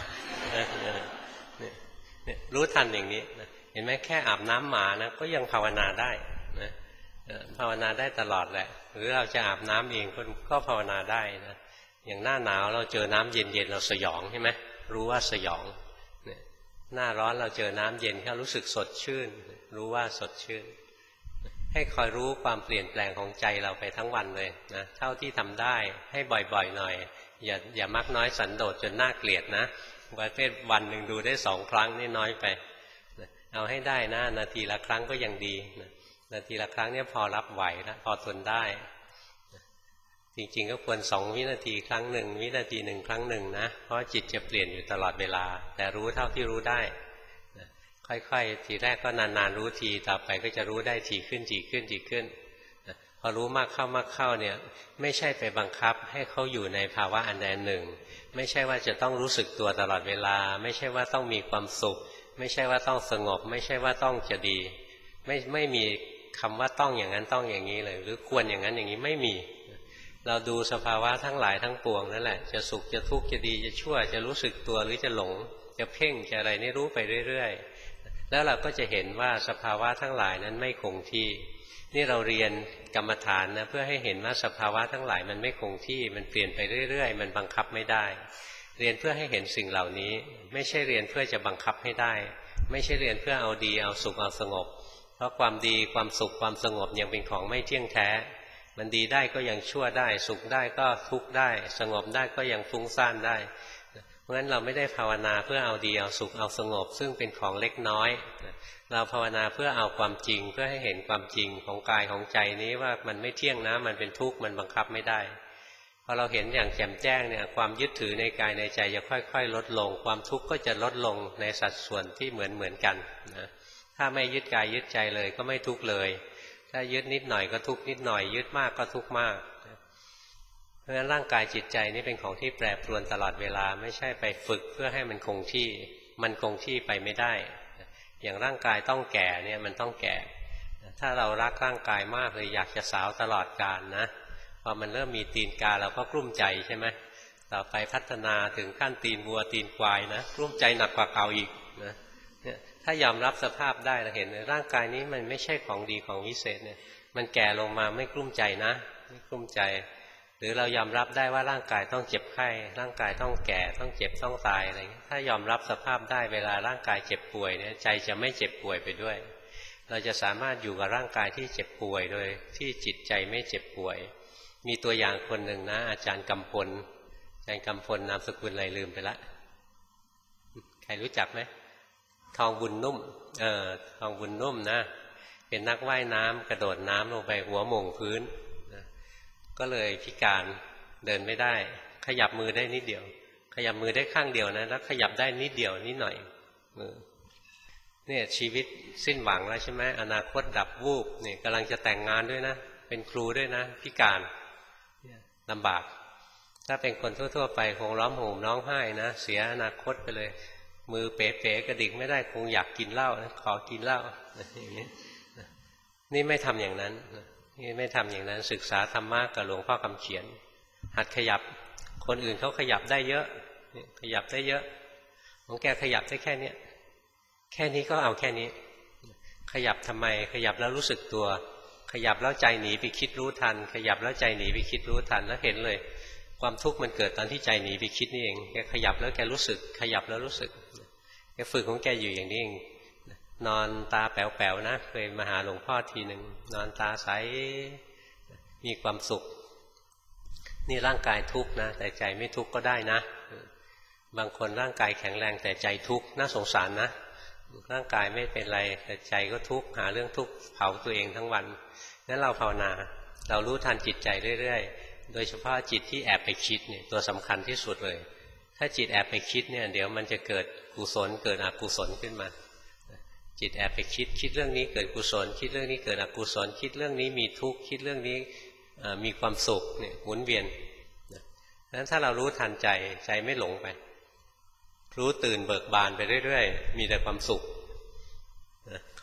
เนี่ยรู้ทันอย่างนี้เห็นไหมแค่อาบน้ำหมานะก็ยังภาวนาได้นะภาวนาได้ตลอดแหละหรือเราจะอาบน้ำเองก็ภาวนาได้นะอย่างหน้าหนาวเราเจอน้ำเย็นๆเราสยองใช่ไหมรู้ว่าสยองเนี่ยหน้าร้อนเราเจอน้ำเย็นแค่รู้สึกสดชื่นรู้ว่าสดชื่นให้คอยรู้ความเปลี่ยนแปลงของใจเราไปทั้งวันเลยนะเท่าที่ทำได้ให้บ่อยๆหน่อยอย่าอย่ามักน้อยสันโดษจนน่าเกลียดนะประเภทวันหนึ่งดูได้สองครั้งนี่น้อยไปเอาให้ได้นะนาทีละครั้งก็ยังดีนาทีละครั้งเนี่ยพอรับไหวแล้วพอทนได้จริงๆก็ควรสองวินาทีครั้งหนึ่งวินาทีหนึ่งครั้งหนึ่งนะเพราะจิตจะเปลี่ยนอยู่ตลอดเวลาแต่รู้เท่าที่รู้ได้ค่อยๆทีแรกก็นานๆรู้ทีต่อไปก็จะรู้ได้ทีขึ้นทีขึ้นทีขึ้นพอรู้มากเข้ามากเข้าเนี่ยไม่ใช่ไปบังคับให้เขาอยู่ในภาวะอันใดอันหนึ่งไม่ใช่ว่าจะต้องรู้สึกตัวตลอดเวลาไม่ใช่ว่าต้องมีความสุขไม่ใช่ว่าต้องสงบไม่ใช่ว่าต้องจะดีไม่ไม่มีคำว่าต้องอย่างนั้นต้องอย่างนี้เลยหรือควรอย่างนั้นอย่างนี้ไม่มีเราดูสภาวะทั้งหลายทั้งปวงนั่นแหละจะสุขจะทุกข์จะดีจะชั่วจะรู้สึกตัวหรือจะหลงจะเพ่งจะอะไรนี่รู้ไปเรื่อยๆแล้วเราก็จะเห็นว่าสภาวะทั้งหลายนั้นไม่คงที่นี่เราเรียนกรรมฐานนะเพื่อให้เห็นว่าสภาวะทั้งหลายมันไม่คงที่มันเปลี่ยนไปเรื่อยๆมันบังคับไม่ได้เรียนเพื่อให้เห็นสิ่งเหล่านี้ไม่ใช่เรียนเพื่อจะบังคับให้ได้ไม่ใช่เรียนเพื่อเอาดีเอาสุขเอาสงบเพราะความดีความสุขความสงบยังเป็นของไม่เที่ยงแท้มันดีได้ก็ยังชั่วได้สุขได้ก็ทุกข์ได้สงบได้ก็ยังฟุ้งซ่านได้เพราะฉะนั้นเราไม่ได้ภาวนาเพื่อเอาดีเอาสุขเอาสงบซึ่งเป็นของเล็กน้อยเราภาวนาเพื่อเอาความจริงเพื่อให้เห็นความจริงของกายของใจนี้ว่ามันไม่เที่ยงนะมันเป็นทุกข์มันบังคับไม่ได้พอเราเห็นอย่างแจ่มแจ้งเนี่ยความยึดถือในกายในใจจะค่อยๆลดลงความทุกข์ก็จะลดลงในสัดส่วนที่เหมือนเหมือนกันนะถ้าไม่ยึดกายยึดใจเลยก็ไม่ทุกข์เลยถ้ายึดนิดหน่อยก็ทุกข์นิดหน่อยยึดมากก็ทุกข์มากเพราะฉะนั้นร่างกายจิตใจนี่เป็นของที่แปรปรวนตลอดเวลาไม่ใช่ไปฝึกเพื่อให้มันคงที่มันคงที่ไปไม่ได้อย่างร่างกายต้องแก่เนี่ยมันต้องแก่ถ้าเรารักร่างกายมากเลยอยากจะสาวตลอดกาลนะพอมันเริ่มมีตีนกาเราก็กลุ้มใจใช่ไหมต่อไปพัฒนาถึงขั้นตีนวัวตีนควายนะกลุ้มใจหนักกว่าเก่าอีกนะเนี่ยถ้ายอมรับสภาพได้เราเห็นเลยร่างกายนี้มันไม่ใช่ของดีของวิเศษเนี่ยมันแก่ลงมาไม่กลุ้มใจนะไม่กลุ้มใจหรือเรายอมรับได้ว่าร่างกายต้องเจ็บไข้ร่างกายต้องแก่ต้องเจ็บต้องตายอะไรอย่างนี้ถ้ายอมรับสภาพได้เวลาร่างกายเจ็บป่วยเนี่ยใจจะไม่เจ็บป่วยไปด้วยเราจะสามารถอยู่กับร่างกายที่เจ็บป่วยโดยที่จิตใจไม่เจ็บป่วยมีตัวอย่างคนหนึ่งนะอาจารย์กำพลอาจารย์กำพลนามสกุลอะไรลืมไปละใครรู้จักไหมทองบุญนุ่มเออทองบุญนุ่มนะเป็นนักว่ายน้ำกระโดดน้ำลงไปหัวหม่งพื้นนะก็เลยพิการเดินไม่ได้ขยับมือได้นิดเดียวขยับมือได้ข้างเดียวนะแล้วขยับได้นิดเดียวนิดหน่อยมือเนี่ยชีวิตสิ้นหวังแล้วใช่ไหมอนาคตดับวูบเนี่ยกำลังจะแต่งงานด้วยนะเป็นครูด้วยนะพิการลำบากถ้าเป็นคนทั่วๆไปคงร้องห่มร้องไห้นะเสียอนาคตไปเลยมือเป๋ๆกระดิกไม่ได้คงอยากกินเหล้านะขอกินเหล้าอย่างนี้นี่ไม่ทำอย่างนั้นนี่ไม่ทำอย่างนั้นศึกษาธรรมะกับหลวงพ่อคำเขียนหัดขยับคนอื่นเขาขยับได้เยอะขยับได้เยอะของแกขยับได้แค่นี้แค่นี้ก็เอาแค่นี้ขยับทำไมขยับแล้วรู้สึกตัวขยับแล้วใจหนีไปคิดรู้ทันขยับแล้วใจหนีไปคิดรู้ทันแล้วเห็นเลยความทุกข์มันเกิดตอนที่ใจหนีไปคิดนี่เองแกขยับแล้วแกรู้สึกขยับแล้วรู้สึกแกฝึกของแกอยู่อย่างนี้เองนอนตาแป๋วๆนะเคยมาหาหลวงพ่อทีหนึ่งนอนตาใสมีความสุขนี่ร่างกายทุกข์นะแต่ใจไม่ทุกข์ก็ได้นะบางคนร่างกายแข็งแรงแต่ใจทุกข์น่าสงสารนะร่างกายไม่เป็นไรแต่ใจก็ทุกข์หาเรื่องทุกข์เผาตัวเองทั้งวันงั้นเราภาวนาเรารู้ทันจิตใจเรื่อยๆโดยเฉพาะจิตที่แอบไปคิดเนี่ยตัวสำคัญที่สุดเลยถ้าจิตแอบไปคิดเนี่ยเดี๋ยวมันจะเกิดกุศลเกิดอกุศลขึ้นมาจิตแอบไปคิดคิดเรื่องนี้เกิดกุศลคิดเรื่องนี้เกิดอกุศลคิดเรื่องนี้มีทุกข์คิดเรื่องนี้มีความสุขเนี่ยหมุนเวียนนั้นถ้าเรารู้ทันใจใจไม่หลงไปรู้ตื่นเบิกบานไปเรื่อยๆมีแต่ความสุข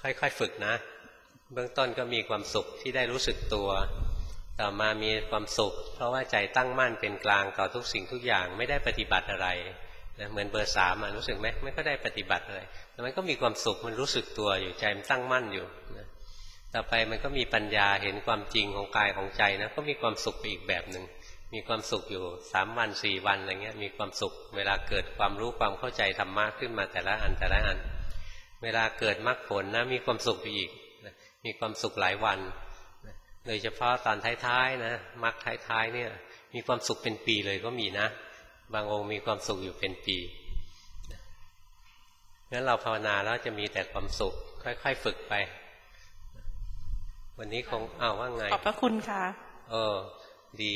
ค่อยๆฝึกนะเบื้องต้นก็มีความสุขที่ได้รู้สึกตัวต่อมามีความสุขเพราะว่าใจตั้งมั่นเป็นกลางต่อทุกสิ่งทุกอย่างไม่ได้ปฏิบัติอะไรนะเหมือนเบอร์สามอ่ะรู้สึกไหมไม่ก็ได้ปฏิบัติอะไรแต่มันก็มีความสุขมันรู้สึกตัวอยู่ใจมันตั้งมั่นอยู่นะต่อไปมันก็มีปัญญาเห็นความจริงของกายของใจนะก็มีความสุขไปอีกแบบหนึ่งมีความสุขอยู่สามวันสี่วันอะไรเงี้ยมีความสุขเวลาเกิดความรู้ความเข้าใจธรรมะขึ้นมาแต่ละอันแต่ละอันเวลาเกิดมรรคผลนะมีความสุขไปอีกนะมีความสุขหลายวันนะโดยเฉพาะตอนท้ายๆนะมรรคท้ายๆเนี่ยมีความสุขเป็นปีเลยก็มีนะบางองค์มีความสุขอยู่เป็นปีงั้นเราภาวนาแล้วจะมีแต่ความสุขค่อยๆฝึกไปวันนี้คงอ้าวว่าไงขอบพระคุณค่ะเออดี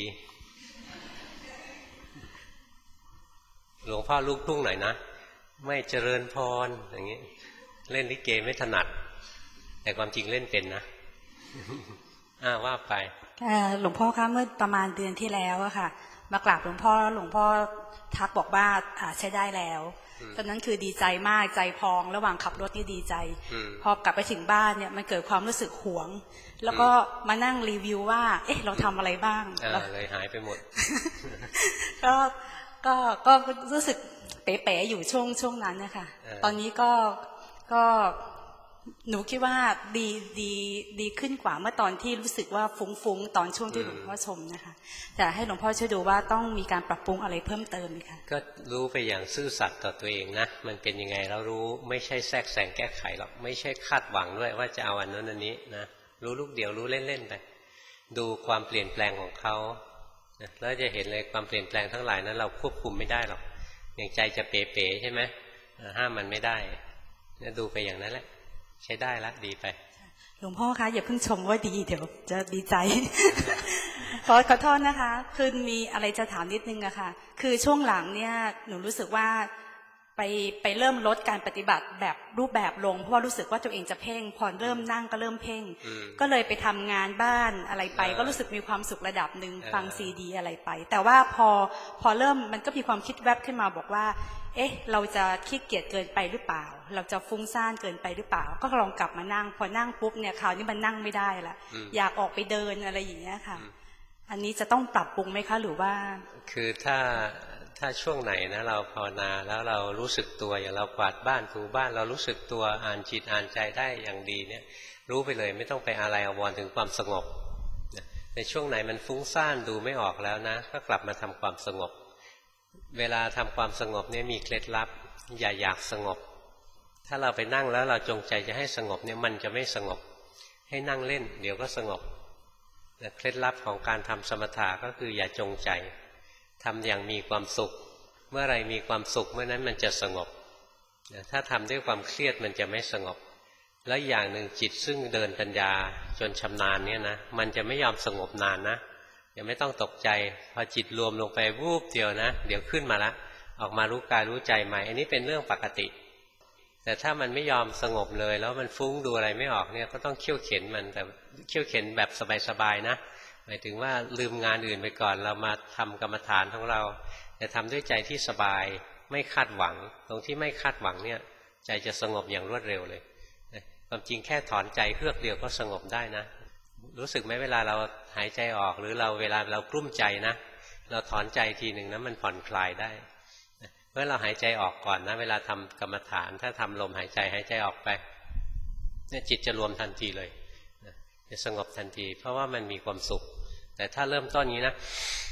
หลวงพ่อลูกทุ่งหน่อยนะไม่เจริญพรอย่างนี้เล่นลิเกไม่ถนัดแต่ความจริงเล่นเป็นนะอ้าวว่าไปหลวงพ่อคะเมื่อประมาณเดือนที่แล้วอะค่ะมากราบหลวงพ่อแล้วหลวงพ่อทักบอกว่าใช้ได้แล้วตอนนั้นคือดีใจมากใจพองระหว่างขับรถนี่ดีใจพอกลับไปถึงบ้านเนี่ยมันเกิดความรู้สึกหวงแล้วก็มานั่งรีวิวว่าเอ๊ะเราทำอะไรบ้างเลยหายไปหมดก็ก็ก็รู้สึกเป๋ๆอยู่ช่วงช่วงนั้นนะคะตอนนี้ก็ก็หนูคิดว่าดีดีดีขึ้นกว่าเมื่อตอนที่รู้สึกว่าฟุ้งๆตอนช่วงที่หลวงพ่อชมนะคะแต่ให้หลวงพ่อช่วยดูว่าต้องมีการปรับปรุงอะไรเพิ่มเติมไหมคะก็รู้ไปอย่างซื่อสัตย์ต่อตัวเองนะมันเป็นยังไงแล้วรู้ไม่ใช่แทรกแซงแก้ไขหรอกไม่ใช่คาดหวังด้วยว่าจะเอาอันนั้นอันนี้นะรู้ลูกเดียวรู้เล่นๆไปดูความเปลี่ยนแปลงของเขาแล้วจะเห็นเลยความเปลี่ยนแปลงทั้งหลายนั้นเราควบคุมไม่ได้หรอกอย่างใจจะเป๋ๆใช่ไหมห้ามมันไม่ได้ดูไปอย่างนั้นแหละใช้ได้ละดีไปหลวงพ่อคะอย่าเพิ่งชมว่าดีเดี๋ยวจะดีใจ ขอขอโทษนะคะคือมีอะไรจะถามนิดนึงอะค่ะคือช่วงหลังเนี่ยหนูรู้สึกว่าไปไปเริ่มลดการปฏิบัติแบบรูปแบบลงเพราะว่ารู้สึกว่าตัวเองจะเพ่งพอเริ่มนั่งก็เริ่มเพ่งก็เลยไปทำงานบ้านอะไรไปก็รู้สึกมีความสุขระดับหนึ่งฟังซีดีอะไรไปแต่ว่าพอพอเริ่มมันก็มีความคิดแวบขึ้นมาบอกว่าเอ๊ะเราจะขี้เกียจเกินไปหรือเปล่าเราจะฟุ้งซ่านเกินไปหรือเปล่าก็ลองกลับมานั่งพอนั่งปุ๊บเนี่ยคราวนี้มันนั่งไม่ได้ละอยากออกไปเดินอะไรอย่างเงี้ยค่ะอันนี้จะต้องปรับปรุงไหมคะหรือว่าคือถ้าถ้าช่วงไหนนะเราภาวนาแล้วเรารู้สึกตัวอย่างเรากวาดบ้านถูบ้านเรารู้สึกตัวอ่านจิตอ่านใจได้อย่างดีเนี่ยรู้ไปเลยไม่ต้องไปอะไรอาวรณ์ถึงความสงบในช่วงไหนมันฟุ้งซ่านดูไม่ออกแล้วนะก็กลับมาทำความสงบเวลาทำความสงบเนี่ยมีเคล็ดลับอย่าอยากสงบถ้าเราไปนั่งแล้วเราจงใจจะให้สงบเนี่ยมันจะไม่สงบให้นั่งเล่นเดี๋ยวก็สงบแต่เคล็ดลับของการทำสมถะก็คืออย่าจงใจทำอย่างมีความสุขเมื่อไรมีความสุขเมื่อนั้นมันจะสงบถ้าทำด้วยความเครียดมันจะไม่สงบแล้วอย่างหนึ่งจิตซึ่งเดินปัญญาจนชำนาญเนี่ยนะมันจะไม่ยอมสงบนานนะอย่าไม่ต้องตกใจพอจิตรวมลงไปวูบเดียวนะเดี๋ยวขึ้นมาละออกมารู้กายรู้ใจใหม่อันนี้เป็นเรื่องปกติแต่ถ้ามันไม่ยอมสงบเลยแล้วมันฟุ้งดูอะไรไม่ออกเนี่ยก็ต้องเขี่ยวเข็นมันแต่เขี่ยวเข็นแบบสบายๆนะหมายถึงว่าลืมงานอื่นไปก่อนเรามาทำกรรมฐานของเราแต่ทำด้วยใจที่สบายไม่คาดหวังตรงที่ไม่คาดหวังเนี่ยใจจะสงบอย่างรวดเร็วเลยความจริงแค่ถอนใจเฮือกเดียวก็สงบได้นะรู้สึกไหมเวลาเราหายใจออกหรือเราเวลาเรากลุ้มใจนะเราถอนใจทีหนึ่งนะมันผ่อนคลายได้เมื่อเราหายใจออกก่อนนะเวลาทำกรรมฐานถ้าทำลมหายใจหายใจออกไปเนี่ยจิตจะรวมทันทีเลยจะสงบทันทีเพราะว่ามันมีความสุขแต่ถ้าเริ่มต้นนี้นะ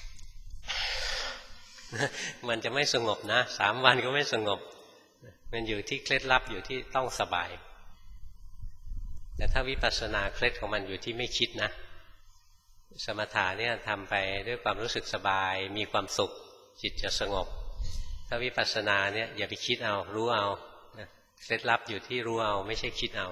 มันจะไม่สงบนะสามวันก็ไม่สงบมันอยู่ที่เคล็ดลับอยู่ที่ต้องสบายแต่ถ้าวิปัสสนาเคล็ดของมันอยู่ที่ไม่คิดนะสมถะเนี่ยทำไปด้วยความรู้สึกสบายมีความสุขจิตจะสงบถ้าวิปัสสนาเนี่ยอย่าไปคิดเอารู้เอาเคล็ดลับอยู่ที่รู้เอาไม่ใช่คิดเอา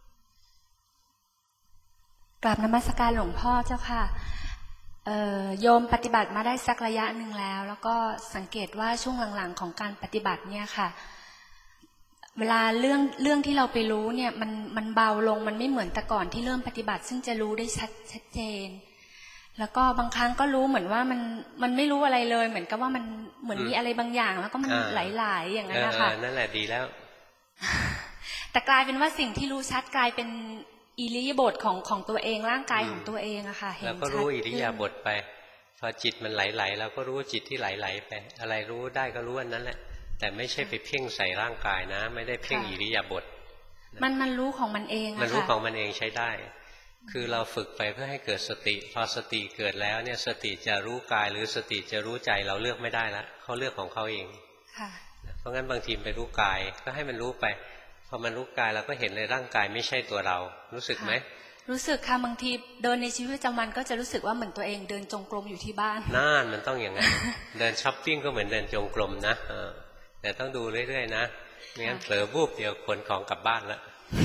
กราบนมัสการหลวงพ่อเจ้าค่ะโยมปฏิบัติมาได้สักระยะหนึ่งแล้วแล้วก็สังเกตว่าช่วงหลังๆของการปฏิบัติเนี่ยค่ะเวลาเรื่องเรื่องที่เราไปรู้เนี่ยมันมันเบาลงมันไม่เหมือนแต่ก่อนที่เริ่มปฏิบัติซึ่งจะรู้ได้ชัดชัดเจนแล้วก็บางครั้งก็รู้เหมือนว่ามันมันไม่รู้อะไรเลยเหมือนกับว่ามันเหมือนมีอะไรบางอย่างแล้วก็มันไหลๆอย่างนั้นนะคะนั่นแหละดีแล้วแต่แต่กลายเป็นว่าสิ่งที่รู้ชัดกลายเป็นอิริยาบถของของตัวเองร่างกายของตัวเองอะค่ะเห็นชัดแล้วก็รู้อิริยาบถไปพอจิตมันไหลๆเราก็รู้จิตที่ไหลๆไปอะไรรู้ได้ก็รู้อันนั้นแหละแต่ไม่ใช่ไปเพ่งใส่ร่างกายนะไม่ได้เพ่งอิริยาบถมันมันรู้ของมันเองอะค่ะมันรู้ของมันเองใช้ได้คือเราฝึกไปเพื่อให้เกิดสติพอสติเกิดแล้วเนี่ยสติจะรู้กายหรือสติจะรู้ใจเราเลือกไม่ได้ละเขาเลือกของเขาเองเพราะงั้นบางทีไปรู้กายก็ให้มันรู้ไปพอมันรู้กายเราก็เห็นเลยร่างกายไม่ใช่ตัวเรารู้สึกไหมรู้สึกค่ะบางทีเดินในชีวิตประจำวันก็จะรู้สึกว่าเหมือนตัวเองเดินจงกรมอยู่ที่บ้านน่านมันต้องอย่างนั้น เดินช้อปปิ้งก็เหมือนเดินจงกรมนะแต่ต้องดูเรื่อยๆนะไม่งั้นเผลอวูบเดียวขนของกลับบ้านแล้ว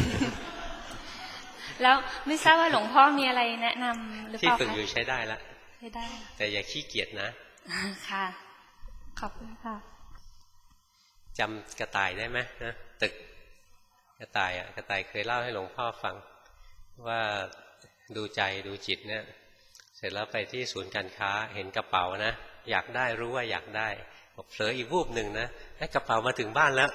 แล้วไม่ทราบว่าหลวงพ่อมีอะไรแนะนำหรือเปล่าคะที่ฝึกอยู่ใช้ได้ละใช้ได้แต่อย่าขี้เกียจนะค่ะขอบคุณค่ะจำกระต่ายได้ไหมนะตึกกระต่ายอ่ะกระต่ายเคยเล่าให้หลวงพ่อฟังว่าดูใจดูจิตเนี่ยเสร็จแล้วไปที่ศูนย์การค้าเห็นกระเป๋านะอยากได้รู้ว่าอยากได้บอกเผลออีกวูบหนึ่งนะให้กระเป๋ามาถึงบ้านแล้ว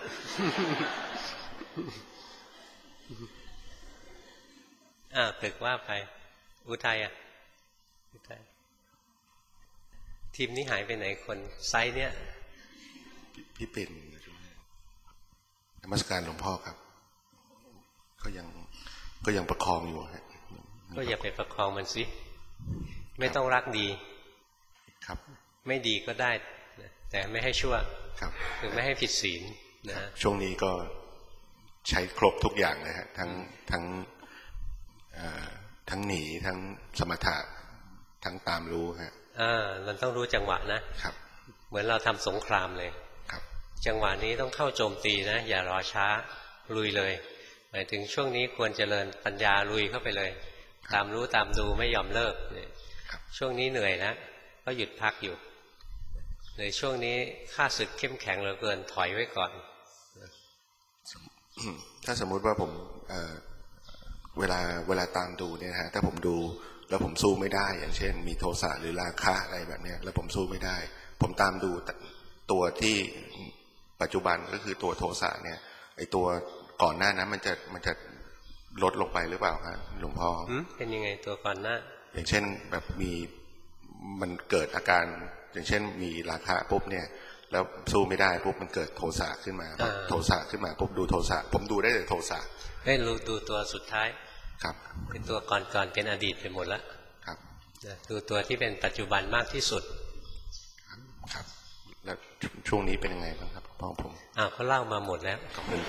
อ้าวตึกว่าไปอุทัยอ่ะอุทัยทีมนี้หายไปไหนคนไซส์เนี้ยพี่เป็นนมัสการหลวงพ่อครับก็ยังก็ยังประคองอยู่ครับก็อย่าไปประคองมันสิไม่ต้องรักดีครับไม่ดีก็ได้แต่ไม่ให้ชั่วครับคือไม่ให้ผิดศีลนะช่วงนี้ก็ใช้ครบทุกอย่างเลยฮะทั้งทั้งทั้งหนีทั้งสมถะทั้งตามรู้ฮะอ่ามันต้องรู้จังหวะนะครับเหมือนเราทำสงครามเลยครับจังหวะนี้ต้องเข้าโจมตีนะอย่ารอช้าลุยเลยหมายถึงช่วงนี้ควรเจริญปัญญาลุยเข้าไปเลยตามรู้ตามดูไม่ยอมเลิกช่วงนี้เหนื่อยนะก็หยุดพักอยู่ในช่วงนี้ข้าศึกเข้มแข็งเหลือเกินถอยไว้ก่อนถ้าสมมุติว่าผมเอ่อเวลาเวลาตามดูเนี่ยฮะถ้าผมดูแล้วผมสู้ไม่ได้อย่างเช่นมีโทสะหรือราคะอะไรแบบนี้แล้วผมสู้ไม่ได้ผมตามดูตัวที่ปัจจุบันก็คือตัวโทสะเนี่ยไอตัวก่อนหน้านั้นมันจะมันจะลดลงไปหรือเปล่าครับหลวงพ่อเป็นยังไงตัวก่อนหน้าอย่างเช่นแบบมีมันเกิดอาการอย่างเช่นมีราคะปุ๊บเนี่ยแล้วสู้ไม่ได้ปุ๊บมันเกิดโทสะขึ้นมาโทสะขึ้นมาปุ๊บดูโทสะผมดูได้แต่โทสะให้รู้ดูตัวสุดท้ายครับเป็นตัวก่อนก่อนเป็นอดีตไปหมดแล้วครับดูตัวที่เป็นปัจจุบันมากที่สุดครับแล้วช่วงนี้เป็นยังไงบ้างครับพ่อผมอ้าวเขาเล่ามาหมดแล้วขอบคุณ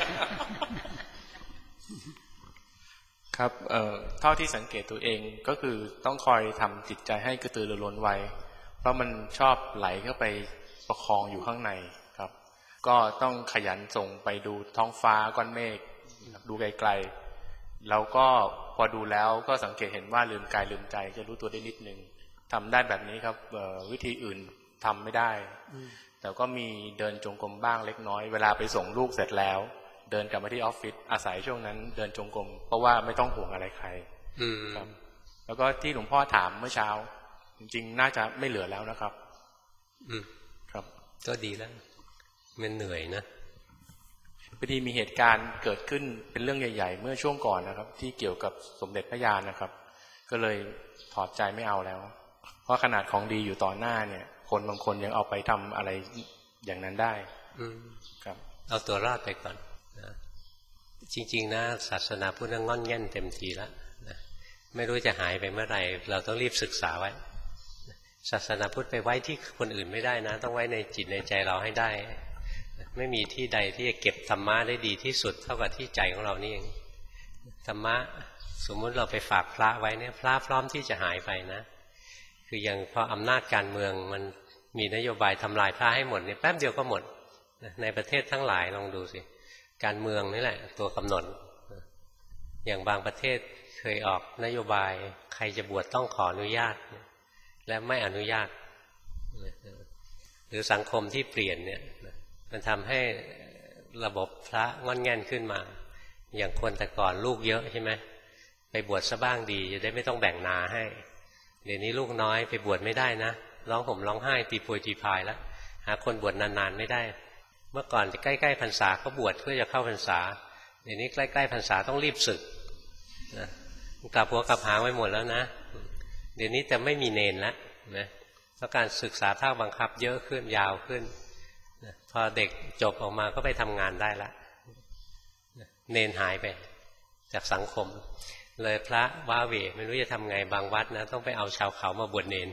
ครับเอ่อเท่าที่สังเกตตัวเองก็คือต้องคอยทำจิตใจให้กระตือรือร้นไว้เพราะมันชอบไหลเข้าไปประคองอยู่ข้างในครับก็ต้องขยันส่งไปดูท้องฟ้าก้อนเมฆดูไกลๆแล้วก็พอดูแล้วก็สังเกตเห็นว่าลืมกายลืมใจจะรู้ตัวได้นิดนึงทำได้แบบนี้ครับวิธีอื่นทำไม่ได้แต่ก็มีเดินจงกรมบ้างเล็กน้อยเวลาไปส่งลูกเสร็จแล้วเดินกลับมาที่ออฟฟิศอาศัยช่วงนั้นเดินจงกรมเพราะว่าไม่ต้องห่วงอะไรใครครับแล้วก็ที่หลวงพ่อถามเมื่อเช้าจริงๆน่าจะไม่เหลือแล้วนะครับอืมครับก็ดีแล้วมันเหนื่อยนะพอดีมีเหตุการณ์เกิดขึ้นเป็นเรื่องใหญ่ๆเมื่อช่วงก่อนนะครับที่เกี่ยวกับสมเด็จพระญาณนะครับก็เลยถอดใจไม่เอาแล้วเพราะขนาดของดีอยู่ต่อหน้าเนี่ยคนบางคนยังเอาไปทำอะไรอย่างนั้นได้อืมครับเอาตัวรอดไปก่อนนะจริงๆนะศาสนาพุทธงอนแง่นเต็มทีแล้วนะไม่รู้จะหายไปเมื่อไหร่เราต้องรีบศึกษาไว้ศาสนาพุทธไปไว้ที่คนอื่นไม่ได้นะต้องไว้ในจิตในใจเราให้ได้ไม่มีที่ใดที่จะเก็บธรรมะได้ดีที่สุดเท่ากับที่ใจของเรานี่เองธรรมะสมมุติเราไปฝากพระไว้เนี่ยพระพร้อมที่จะหายไปนะคืออย่างพออำนาจการเมืองมันมีนโยบายทำลายพระให้หมดเนี่ยแป๊บเดียวก็หมดในประเทศทั้งหลายลองดูสิการเมืองนี่แหละตัวกำหนดอย่างบางประเทศเคยออกนโยบายใครจะบวชต้องขออนุญาตและไม่อนุญาตหรือสังคมที่เปลี่ยนเนี่ยมันทำให้ระบบพระงอนแง่นขึ้นมาอย่างคนแต่ก่อนลูกเยอะใช่ไหมไปบวชซะบ้างดีจะได้ไม่ต้องแบ่งนาให้เดี๋ยวนี้ลูกน้อยไปบวชไม่ได้นะร้องห่มร้องไห้ตีโพยตีพายแล้วหาคนบวชนานๆไม่ได้เมื่อก่อนจะใกล้ๆพรรษาก็บวชเพื่อจะเข้าพรรษาเดี๋ยวนี้ใกล้ๆพรรษาต้องรีบศึกนะกลับหัวกลับหางไว้หมดแล้วนะเดี๋ยวนี้จะไม่มีเนนแล้วนะเพราะการศึกษาภาคบังคับเยอะขึ้นยาวขึ้นนะพอเด็กจบออกมาก็ไปทำงานได้ละนะเนนหายไปจากสังคมเลยพระว้าเหวไม่รู้จะทำไงบางวัดนะต้องไปเอาชาวเขามาบวชเนน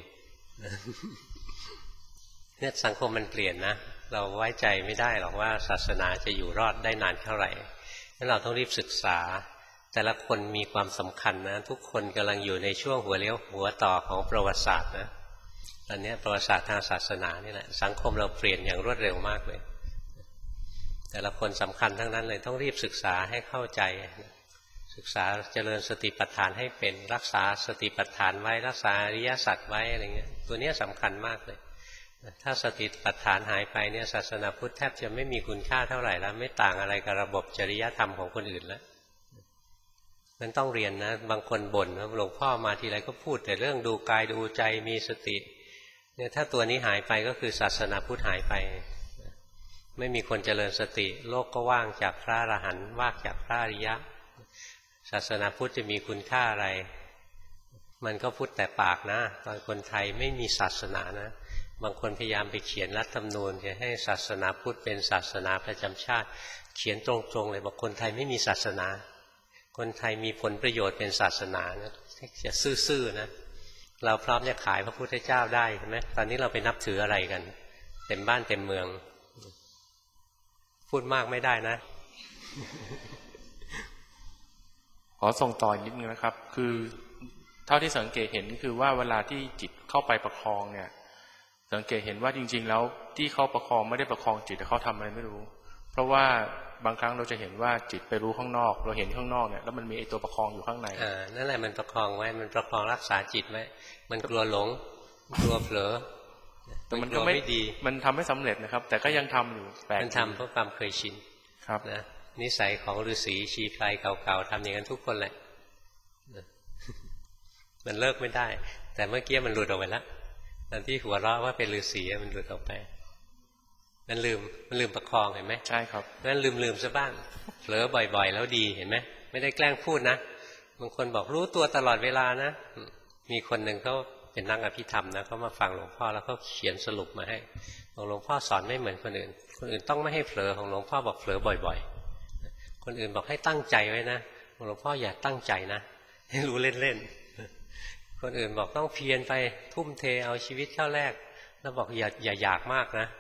เนี่ยสังคมมันเปลี่ยนนะเราไว้ใจไม่ได้หรอกว่าศาสนาจะอยู่รอดได้นานเท่าไหร่งั้นเราต้องรีบศึกษาแต่ละคนมีความสำคัญนะทุกคนกำลังอยู่ในช่วงหัวเลี้ยวหัวต่อของประวัติศาสตร์นะตอนนี้ประวัติศาสตร์ทางศาสนานี่แหละสังคมเราเปลี่ยนอย่างรวดเร็วมากเลยแต่ละคนสำคัญทั้งนั้นเลยต้องรีบศึกษาให้เข้าใจศึกษาเจริญสติปัฏฐานให้เป็นรักษาสติปัฏฐานไว้รักษาอริยสัจไว้อะไรเงี้ยตัวนี้สำคัญมากเลยถ้าสติปัฏฐานหายไปเนี่ยศาสนาพุทธแทบจะไม่มีคุณค่าเท่าไหร่แล้วไม่ต่างอะไรกับระบบจริยธรรมของคนอื่นแล้วมันต้องเรียนนะบางคนบ่นว่าหลวงพ่อมาทีไรก็พูดแต่เรื่องดูกายดูใจมีสติเนี่ยถ้าตัวนี้หายไปก็คือศาสนาพุทธหายไปไม่มีคนเจริญสติโลกก็ว่างจากพระอรหันต์ว่างจากพระอริยะศาสนาพุทธจะมีคุณค่าอะไรมันก็พูดแต่ปากนะตอนคนไทยไม่มีศาสนานะบางคนพยายามไปเขียนรัฐธรรมนูญจะให้ศาสนาพุทธเป็นศาสนาประจำชาติเขียนตรงๆเลยบอกคนไทยไม่มีศาสนาคนไทยมีผลประโยชน์เป็นศาสนานะจะซื่อๆนะเราพร้อมจะขายพระพุทธเจ้าได้ใช่ไหมตอนนี้เราไปนับถืออะไรกันเต็มบ้านเต็มเมืองพูดมากไม่ได้นะขอส่งต่อนิดนึงนะครับคือเท่าที่สังเกตเห็นคือว่าเวลาที่จิตเข้าไปประคองเนี่ยสังเกตเห็นว่าจริงๆแล้วที่เขาประคองไม่ได้ประคองจิตแต่เขาทำอะไรไม่รู้เพราะว่าบางครั้งเราจะเห็นว่าจิตไปรู้ข้างนอกเราเห็นข้างนอกเนี่ยแล้วมันมีไอ้ตัวประคองอยู่ข้างในอ่านั่นแหละมันประคองไว้มันประคองรักษาจิตไว้มันกลัวหลงกลัวเผลอแต่มันก็ไม่ดีมันทำให้สำเร็จนะครับแต่ก็ยังทำอยู่แปลกมันทำเพราะความเคยชินครับนะนิสัยของฤาษีชีไพรเก่าๆทำอย่างนั้นทุกคนแหละมันเลิกไม่ได้แต่เมื่อกี้มันหลุดออกไปแล้วตอนที่หัวเราะว่าเป็นฤาษีมันหลุดออกไปมันลืมมันลืมประคองเห็นไหมใช่ครับงั้นลืมลืมซะบ้างเผลอบ่อยๆแล้วดีเห็นไหมไม่ได้แกล้งพูดนะบางคนบอกรู้ตัวตลอดเวลานะมีคนหนึ่งเขาเป็นนักอภิธรรมนะเขามาฟังหลวงพ่อแล้วเขาเขียนสรุปมาให้หลวงพ่อสอนไม่เหมือนคนอื่นคนอื่นต้องไม่ให้เผลอของหลวงพ่อบอกเผลอบ่อยๆคนอื่นบอกให้ตั้งใจไว้นะหลวงพ่ออย่าตั้งใจนะให้รู้เล่นๆคนอื่นบอกต้องเพียรไปทุ่มเทเอาชีวิตเข้าแรกแล้วบอกอย่าอย่าอยากมากนะ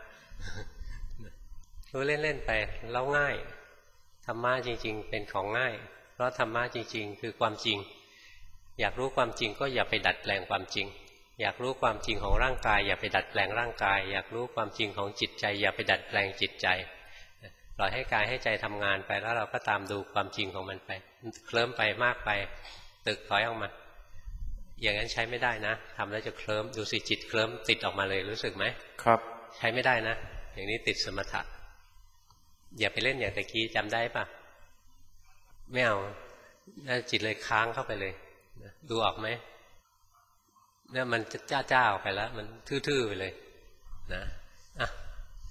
รู้เล่นๆไปแล้วง่ายธรรมะจริงๆเป็นของง่ายเพราะธรรมะจริงๆคือความจริงอยากรู้ความจริงก็อย่าไปดัดแปลงความจริงอยากรู้ความจริงของร่างกายอย่าไปดัดแปลงร่างกายอยากรู้ความจริงของจิตใจอย่าไปดัดแปลงจิตใจปล่อยให้กายให้ใจทำงานไปแล้วเราก็ตามดูความจริงของมันไปเคลิ้มไปมากไปตึกถอยออกมาอย่างนั้นใช้ไม่ได้นะทำแล้วจะเคลิ้มดูสิจิตเคลิ้มติดออกมาเลยรู้สึกไหมครับใช้ไม่ได้นะอย่างนี้ติดสมถะอย่าไปเล่นอย่างตะกี้จำได้ปะไม่เอาจิตเลยค้างเข้าไปเลยดูออกไหมเนี่ยมันจะจ้าจ้าออกไปแล้วมันทื่อๆไปเลยนะอ่ะ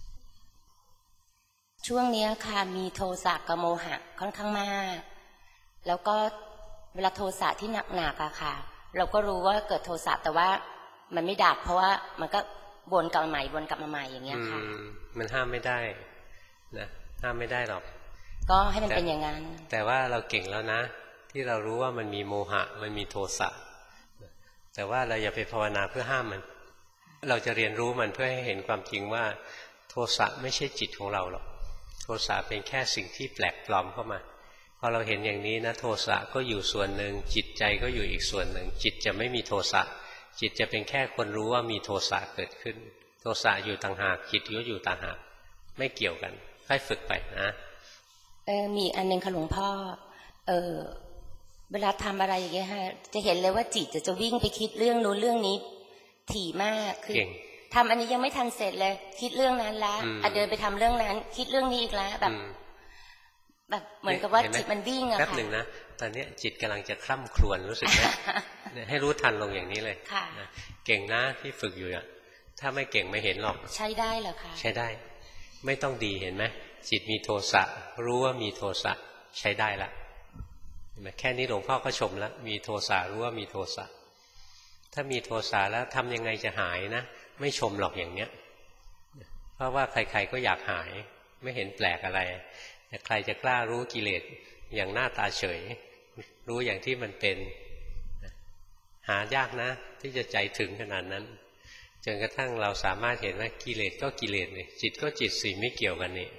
ช่วงนี้ค่ะมีโทสะกับโมหะค่อนข้างมากแล้วก็เวลาโทสะที่หนักๆอะค่ะเราก็รู้ว่าเกิดโทสะแต่ว่ามันไม่ดับเพราะว่ามันก็วนกลับมาใหม่วนกลับมาใหม่อย่างเงี้ยค่ะมันห้ามไม่ได้นะห้ามไม่ได้หรอกก็ให้มันเป็นอย่างนั้นแต่ว่าเราเก่งแล้วนะที่เรารู้ว่ามันมีโมหะมันมีโทสะแต่ว่าเราอย่าไปภาวนาเพื่อห้ามมันเราจะเรียนรู้มันเพื่อให้เห็นความจริงว่าโทสะไม่ใช่จิตของเราหรอกโทสะเป็นแค่สิ่งที่แปลกปลอมเข้ามาพอเราเห็นอย่างนี้นะโทสะก็อยู่ส่วนหนึ่งจิตใจก็อยู่อีกส่วนหนึ่งจิตจะไม่มีโทสะจิตจะเป็นแค่คนรู้ว่ามีโทสะเกิดขึ้นโทสะอยู่ต่างหากจิตก็อยู่ต่างหากไม่เกี่ยวกันค่อยฝึกไปนะเออมีอันนึงค่ะหลวงพ่อเออเวลาทำอะไรอย่างเงี้ยฮะจะเห็นเลยว่าจิตจะจะวิ่งไปคิดเรื่องนู้นเรื่องนี้ถี่มากคือทำอันนี้ยังไม่ทันเสร็จเลยคิดเรื่องนั้นละอ่ะเดินไปทำเรื่องนั้นคิดเรื่องนี้อีกแล้วแบบแบบเหมือนกับว่าจิตมันวิ่งอะค่ะแป๊บหนึ่งนะตอนนี้จิตกำลังจะคร่ำครวญรู้สึกไหมให้รู้ทันลงอย่างนี้เลยเก่งนะที่ฝึกอยู่อ่ะถ้าไม่เก่งไม่เห็นหรอกใช้ได้เหรอคะใช้ได้ไม่ต้องดีเห็นไหมจิตมีโทสะรู้ว่ามีโทสะใช้ได้ละแค่นี้หลวงพ่อก็ชมแล้วมีโทสะรู้ว่ามีโทสะถ้ามีโทสะแล้วทำยังไงจะหายนะไม่ชมหรอกอย่างเนี้ยเพราะว่าใครๆก็อยากหายไม่เห็นแปลกอะไรแต่ใครจะกล้ารู้กิเลสอย่างหน้าตาเฉยรู้อย่างที่มันเป็นหายากนะที่จะใจถึงขนาดนั้นจนกระทั่งเราสามารถเห็นว่ากิเลสก็กิเลสนี่จิตก็จิตสิไม่เกี่ยวกันนี่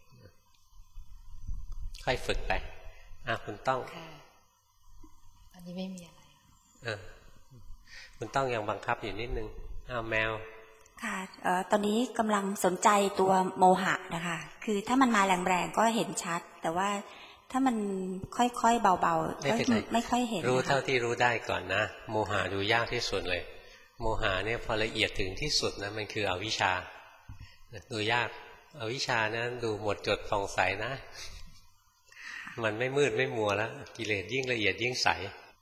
ค่อยฝึกไปอ่ะคุณต้องอันนี้ไม่มีอะไรเออคุณต้องยังบังคับอยู่นิดนึงอ้าวแมวค่ะเอ่อตอนนี้กำลังสนใจตัวโมหะนะคะคือถ้ามันมาแรงๆก็เห็นชัดแต่ว่าถ้ามันค่อยๆเบาๆก็ไม่ค่อยเห็นรู้เท่าที่รู้ได้ก่อนนะโมหะดูยากที่สุดเลยโมหะเนี่ยพอละเอียดถึงที่สุดนะมันคืออวิชชาดูยากอวิชชานะดูหมดจดผ่องใสนะมันไม่มืดไม่มัวแล้วกิเลสยิ่งละเอียดยิ่งใส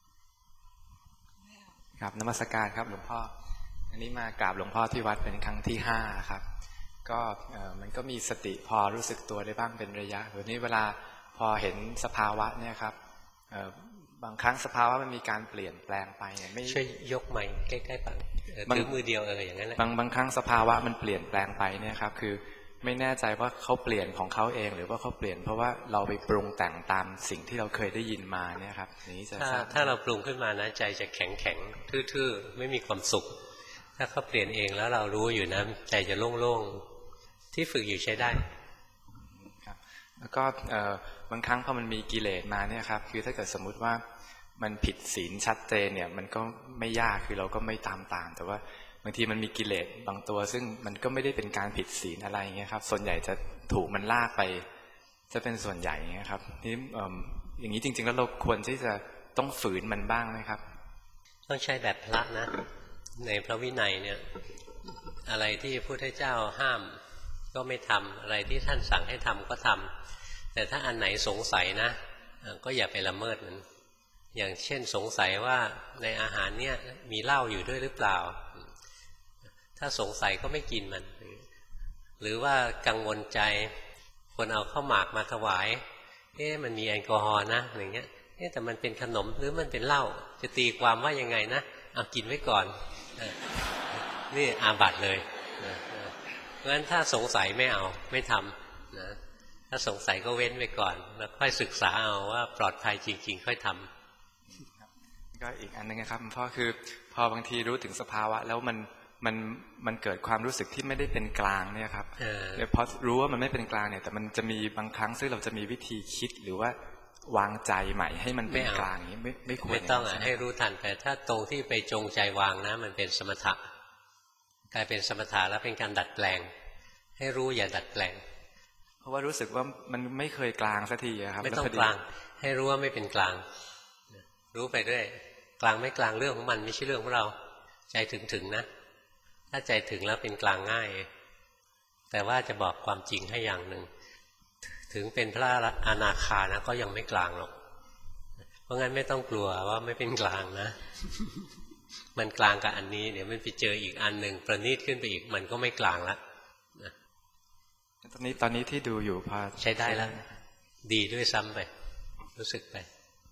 ครับนมัสการครับหลวงพ่ออันนี้มากราบหลวงพ่อที่วัดเป็นครั้งที่ห้าครับก็มันก็มีสติพอรู้สึกตัวได้บ้างเป็นระยะวันนี้เวลาพอเห็นสภาวะเนี่ยครับบางครั้งสภาวะมันมีการเปลี่ยนแปลงไปเนี่ยไม่ช่วยยกใหม่ใกล้ๆปากถือมือเดียวเอออย่างนั้นแหละบางบางครั้งสภาวะมันเปลี่ยนแปลงไปเนี่ยครับคือไม่แน่ใจว่าเขาเปลี่ยนของเขาเองหรือว่าเขาเปลี่ยนเพราะว่าเราไปปรุงแต่งตามสิ่งที่เราเคยได้ยินมาเนี่ยครับนี้จะถ้าถ้าเราปรุงขึ้นมานะใจจะแข็งแข็งทื่อๆไม่มีความสุขถ้าเขาเปลี่ยนเองแล้วเรารู้อยู่นะใจจะโล่งๆที่ฝึกอยู่ใช้ได้ครับแล้วก็บางครั้งพอมันมีกิเลสมาเนี่ยครับคือถ้าเกิดสมมุติว่ามันผิดศีลชัดเจนเนี่ยมันก็ไม่ยากคือเราก็ไม่ตามตามแต่ว่าบางทีมันมีกิเลสบางตัวซึ่งมันก็ไม่ได้เป็นการผิดศีลอะไรเงี้ยครับส่วนใหญ่จะถูกมันลากไปจะเป็นส่วนใหญ่เงี้ยครับนี่อย่างนี้จริงๆแล้วเราควรที่จะต้องฝืนมันบ้างไหมครับต้องใช้แบบพระนะในพระวินัยเนี่ยอะไรที่พระพุทธเจ้าห้ามก็ไม่ทำอะไรที่ท่านสั่งให้ทำก็ทำแต่ถ้าอันไหนสงสัยนะก็อย่าไปละเมิดมันอย่างเช่นสงสัยว่าในอาหารเนี่ยมีเหล้าอยู่ด้วยหรือเปล่าถ้าสงสัยก็ไม่กินมันหรือว่ากังวลใจคนเอาข้าวหมากมาถวายเอ๊ะมันมีแอลกอฮอล์นะอย่างเงี้ยเอ๊ะแต่มันเป็นขนมหรือมันเป็นเหล้าจะตีความว่ายังไงนะเอากินไว้ก่อนนี่อาบัติเลยเพราะฉะนั้นถ้าสงสัยไม่เอาไม่ทำนะถ้าสงสัยก็เว้นไว้ก่อนแล้วค่อยศึกษาเอาว่าปลอดภัยจริงๆค่อยทำก็อีกอันนึงนะครับพ่อคือพอบางทีรู้ถึงสภาวะแล้วมันมันมันเกิดความรู้สึกที่ไม่ได้เป็นกลางเนี่ยครับเดี๋ยวพอรู้ว่ามันไม่เป็นกลางเนี่ยแต่มันจะมีบางครั้งซึ่งเราจะมีวิธีคิดหรือว่าวางใจใหม่ให้มันเป็นกลางอย่างนี้ไม่ไม่ควรไม่ต้องอ่ะให้รู้ทันไปถ้าตรงที่ไปจงใจวางนะมันเป็นสมถะกลายเป็นสมถะแล้วเป็นการดัดแปลงให้รู้อย่าดัดแปลงเพราะว่ารู้สึกว่ามันไม่เคยกลางสักทีครับไม่ต้องกลางให้รู้ว่าไม่เป็นกลางรู้ไปเรื่อยกลางไม่กลางเรื่องของมันไม่ใช่เรื่องของเราใจถึงถึงนะถ้าใจถึงแล้วเป็นกลางง่ายแต่ว่าจะบอกความจริงให้อย่างหนึ่งถึงเป็นพระอนาคานะก็ยังไม่กลางหรอกเพราะงั้นไม่ต้องกลัวว่าไม่เป็นกลางนะมันกลางกับอันนี้เดี๋ยวมันไปเจออีกอันหนึ่งประณีตขึ้นไปอีกมันก็ไม่กลางละตอนนี้ตอนนี้ที่ดูอยู่พอใช้ได้แล้วดีด้วยซ้ำไปรู้สึกไป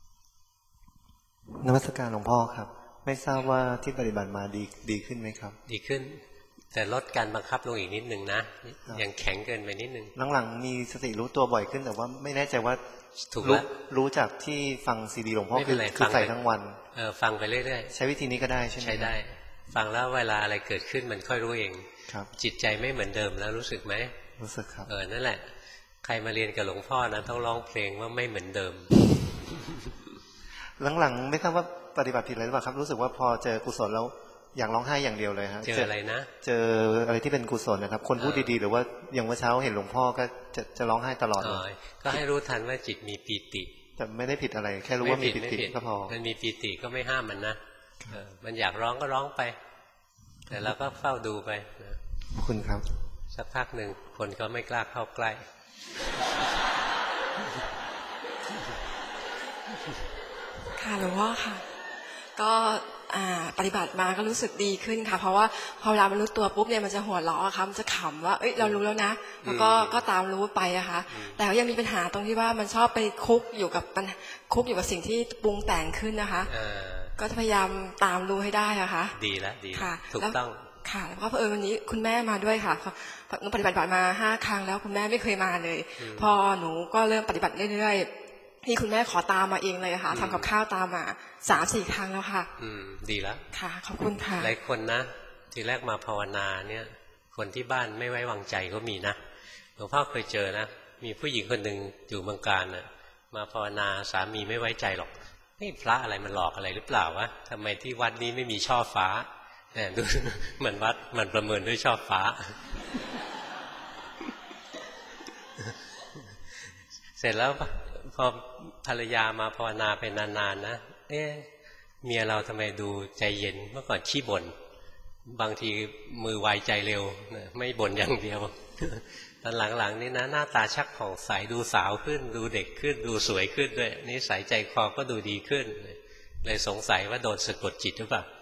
นมัสการหลวงพ่อครับไม่ทราบว่าที่ปฏิบัติมาดีดีขึ้นไหมครับดีขึ้นแต่ลดการบังคับลงอีกนิดนึงนะยังแข็งเกินไปนิดนึงหลังๆมีสติรู้ตัวบ่อยขึ้นแต่ว่าไม่แน่ใจว่าถูกแล้วรู้จากที่ฟังซีดีหลวงพ่อคือคือใส่ทั้งวันเออฟังไปเรื่อยๆใช้วิธีนี้ก็ได้ใช่ไหมใช้ได้ฟังแล้วเวลาอะไรเกิดขึ้นมันค่อยรู้เองครับจิตใจไม่เหมือนเดิมแล้วรู้สึกไหมรู้สึกครับเออนั่นแหละใครมาเรียนกับหลวงพ่อนะต้องร้องเพลงว่าไม่เหมือนเดิมหลังๆไม่ทราบว่าปฏิบัติผิดอะไรหรือเปล่าครับรู้สึกว่าพอเจอกุศลแล้วอยากร้องไห้อย่างเดียวเลยฮะเจออะไรนะเจออะไรที่เป็นกุศลนะครับคนพูดดีๆหรือว่าอย่างเมื่อเช้าเห็นหลวงพ่อก็จะจะร้องไห้ตลอดเลยก็ให้รู้ทันว่าจิตมีปีติแต่ไม่ได้ผิดอะไรแค่รู้ว่ามีปีติก็พอมันมีปีติก็ไม่ห้ามมันนะมันอยากร้องก็ร้องไปแต่เราก็เฝ้าดูไปขอบคุณครับสักพักหนึ่งคนก็ไม่กล้าเข้าใกล้ค่ะหลวงพ่อค่ะก็ปฏิบัติมาก็รู้สึกดีขึ้นค่ะเพราะว่าพอเวลามันรู้ตัวปุ๊บเนี่ยมันจะหัวเราะค่ะมันจะขำว่าเอ้ยเรารู้แล้วนะแล้วก็ก็ตามรู้ไปอะค่ะแต่ยังมีปัญหาตรงที่ว่ามันชอบไปคุกอยู่กับมันคุกอยู่กับสิ่งที่ปรุงแต่งขึ้นนะคะก็พยายามตามรู้ให้ได้อะค่ะดีแล้วดีค่ะถูกต้องค่ะแล้วก็เผอิญวันนี้คุณแม่มาด้วยค่ะหนูปฏิบัติมาห้าครั้งแล้วคุณแม่ไม่เคยมาเลยพอหนูก็เริ่มปฏิบัติเรื่อยๆที่คุณแม่ขอตามมาเองเลยค่ะทำกับข้าวตามมาสามสี่ครั้งแล้วค่ะอืมดีแล้วค่ะขอบคุณค่ะหลายคนนะทีแรกมาภาวนาเนี่ยคนที่บ้านไม่ไว้วางใจก็มีนะหลวงพ่อเคยเจอนะมีผู้หญิงคนหนึ่งอยู่เมืองการน่ะมาภาวนาสามีไม่ไว้ใจหรอกนี่พระอะไรมันหลอกอะไรหรือเปล่าวะทำไมที่วัดนี้ไม่มีช่อฟ้าเนี่ยดูเหมือนวัดมันประเมินด้วยช่อฟ้าเสร็จแล้วพอภรรยามาภาวนาไปนานๆนะเอ๊ะเมียเราทำไมดูใจเย็นเมื่อก่อนขี้บ่นบางทีมือไวใจเร็วไม่บ่นอย่างเดียวตอนหลังๆนี่นะหน้าตาชักผ่องใสดูสาวขึ้นดูเด็กขึ้นดูสวยขึ้นด้วยนิสัยใจคอก็ดูดีขึ้นเลยสงสัยว่าโดนสะกดจิตหรือเปล่า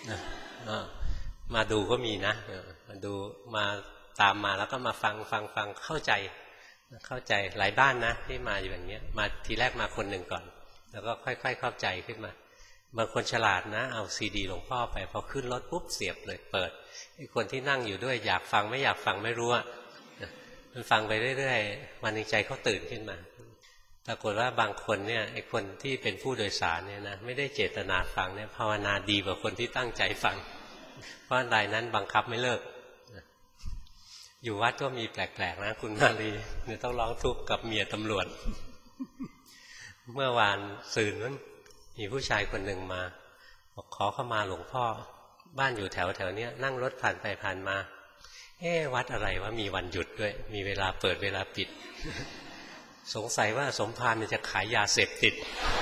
มาดูก็มีนะมาดูมาตามมาแล้วก็มาฟังฟังฟังเข้าใจเข้าใจหลายบ้านนะที่มาอย่างเงี้ยมาทีแรกมาคนหนึ่งก่อนแล้วก็ค่อยๆเข้าใจขึ้นมาบางคนฉลาดนะเอาซีดีหลวงพ่อไปพอขึ้นรถปุ๊บเสียบเลยเปิดไอ้คนที่นั่งอยู่ด้วยอยากฟังไม่อยากฟังไม่รู้อ่ะมันฟังไปเรื่อยๆวันนึงใจเขาตื่นขึ้นมาปรากฏว่าบางคนเนี่ยไอ้คนที่เป็นผู้โดยสารเนี่ยนะไม่ได้เจตนาฟังเนี่ยภาวนาดีกว่าคนที่ตั้งใจฟังเพราะรายนั้นบังคับไม่เลิกอยู่วัดก็มีแปลกๆนะคุณมาลีเนี่ยต้องร้องทุกข์กับเมียตำรวจเมื่อวานซืนนั้นมีผู้ชายคนหนึ่งมาบอกขอเข้ามาหลวงพ่อบ้านอยู่แถวแถวเนี้ยนั่งรถผ่านไปผ่านมาเอ๊ะวัดอะไรว่ามีวันหยุดด้วยมีเวลาเปิดเวลาปิดสงสัยว่าสมภารมันจะขายยาเสพติด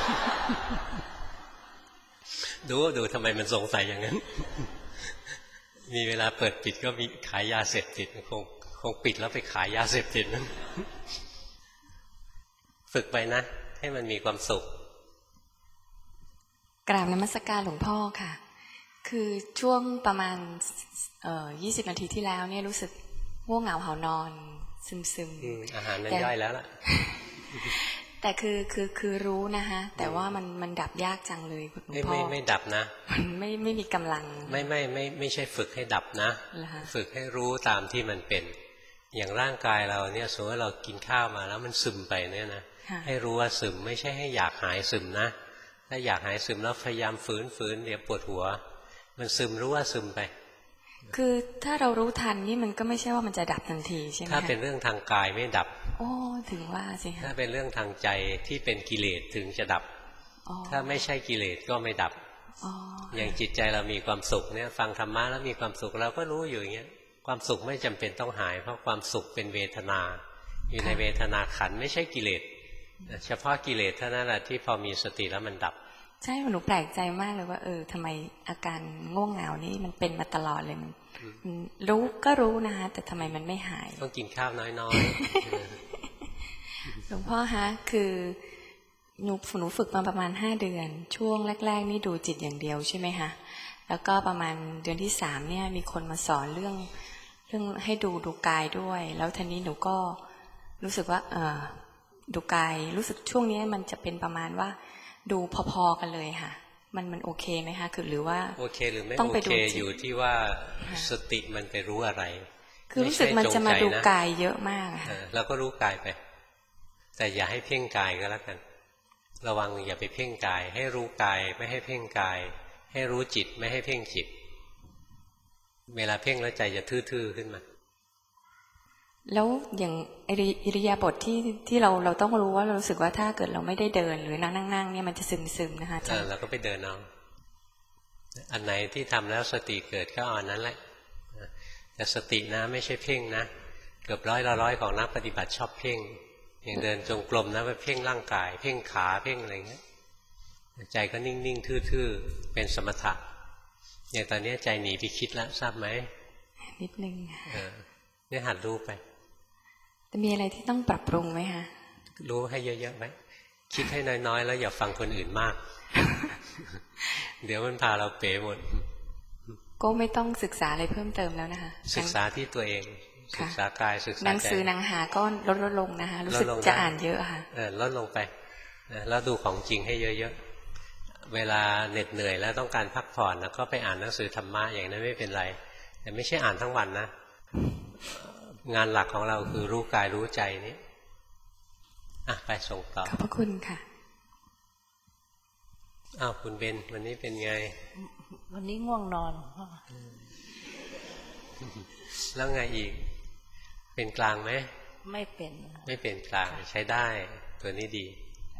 ดูดูทำไมมันสงสัยอย่างนั้นมีเวลาเปิดปิดก็มีขายยาเสพติดคงคงปิดแล้วไปขายยาเสพติดนั้นฝึกไปนะให้มันมีความสุขกราบนมัสการหลวงพ่อค่ะคือช่วงประมาณเอ่อยี่สิบนาทีที่แล้วเนี่ยรู้สึกง่วงเหงาหานอนซึมซึมอาหารนั้นย่อยแล้วล่ะแต่คือคือคือรู้นะคะแต่ว่ามันมันดับยากจังเลยคุณพ่อไม่ไม่ดับนะมันไม่ไม่มีกำลังไม่ไม่ไม่ไม่ใช่ฝึกให้ดับนะฝึกให้รู้ตามที่มันเป็นอย่างร่างกายเราเนี่ยสมมติว่าเรากินข้าวมาแล้วมันซึมไปเนี่ยนะให้รู้ว่าซึมไม่ใช่ให้อยากหายซึมนะถ้าอยากหายซึมแล้วพยายามฝืนฝืนเดี๋ยวปวดหัวมันซึมรู้ว่าซึมไปคือถ้าเรารู้ทันนี่มันก็ไม่ใช่ว่ามันจะดับทันทีใช่ไหมถ้าเป็นเรื่องทางกายไม่ดับโอ้ถึงว่าสิถ้าเป็นเรื่องทางใจที่เป็นกิเลสถึงจะดับถ้าไม่ใช่กิเลสก็ไม่ดับอย่างจิตใจเรามีความสุขเนี่ยฟังธรรมะแล้วมีความสุขเราก็รู้อยู่อย่างเงี้ยความสุขไม่จำเป็นต้องหายเพราะความสุขเป็นเวทนาอยู่ในเวทนาขันธ์ไม่ใช่กิเลสเฉพาะกิเลสเท่านั้นแหละที่พอมีสติแล้วมันดับใช่หนูแปลกใจมากเลยว่าเออทำไมอาการง่วงเหงานี่มันเป็นมาตลอดเลยมันรู้ก็รู้นะคะแต่ทำไมมันไม่หายต้องกินข้าวน้อยๆหลวงพ่อคะคือหนูหนูฝึกมาประมาณห้าเดือนช่วงแรกๆนี่ดูจิตอย่างเดียวใช่ไหมคะแล้วก็ประมาณเดือนที่สามเนี่ยมีคนมาสอนเรื่องเรื่องให้ดูดูกายด้วยแล้วทีนี้หนูก็รู้สึกว่าเออดูกายรู้สึกช่วงนี้มันจะเป็นประมาณว่าดูพอๆกันเลยค่ะมันมันโอเคไหมคะคือหรือว่าโอเคหรือไม่โอเคอยู่ที่ว่าสติมันไปรู้อะไรคือรู้สึกมันจะมาดูกายเยอะมากค่ะเราก็รู้กายไปแต่อย่าให้เพ่งกายก็แล้วกันระวังอย่าไปเพ่งกายให้รู้กายไม่ให้เพ่งกายให้รู้จิตไม่ให้เพ่งจิตเวลาเพ่งแล้วใจจะทื่อๆขึ้นมาแล้วอย่างอิริยาบถที่ที่เราเราต้องรู้ว่าเรารู้สึกว่าถ้าเกิดเราไม่ได้เดินหรือนั่งนั่งเนี่ยมันจะซึมซึมนะคะเออเราก็ไปเดินเอาอันไหนที่ทำแล้วสติเกิดก็อันนั้นแหละแต่สตินะไม่ใช่เพ่งนะเกือบร้อยละร้อยของนักปฏิบัติชอบเพ่งอย่างเดินจงกรมนะไปเพ่งร่างกายเพ่งขาเพ่งอะไรเงี้ยใจก็นิ่งๆทื่อๆเป็นสมถะอย่างตอนนี้ใจหนีไปคิดแล้วทราบไหมนิดนึงเออเนี่ยหัดรู้ไปแต่มีอะไรที่ต้องปรับปรุงไหมคะรู้ให้เยอะๆไหมคิดให้น้อยๆแล้วอย่าฟังคนอื่นมากเดี๋ยวมันพาเราเป๋หมดก็ไม่ต้องศึกษาอะไรเพิ่มเติมแล้วนะคะศึกษาที่ตัวเองศึกษากายศึกษาใจหนังสือหนังหาก็ลดลดลงนะคะรู้สึกจะอ่านเยอะค่ะเออลดลงไปแล้วดูของจริงให้เยอะๆเวลาเหน็ดเหนื่อยแล้วต้องการพักผ่อนแล้วก็ไปอ่านหนังสือธรรมะอย่างนั้นไม่เป็นไรแต่ไม่ใช่อ่านทั้งวันนะงานหลักของเราคือรู้กายรู้ใจนี้อ่ะไปส่งต่อขอบพระคุณค่ะอ้าวคุณเบนวันนี้เป็นไงวันนี้ง่วงนอนพ่อแล้วไงอีกเป็นกลางไหมไม่เป็นไม่เป็นกลางใช้ได้ตัวนี้ดี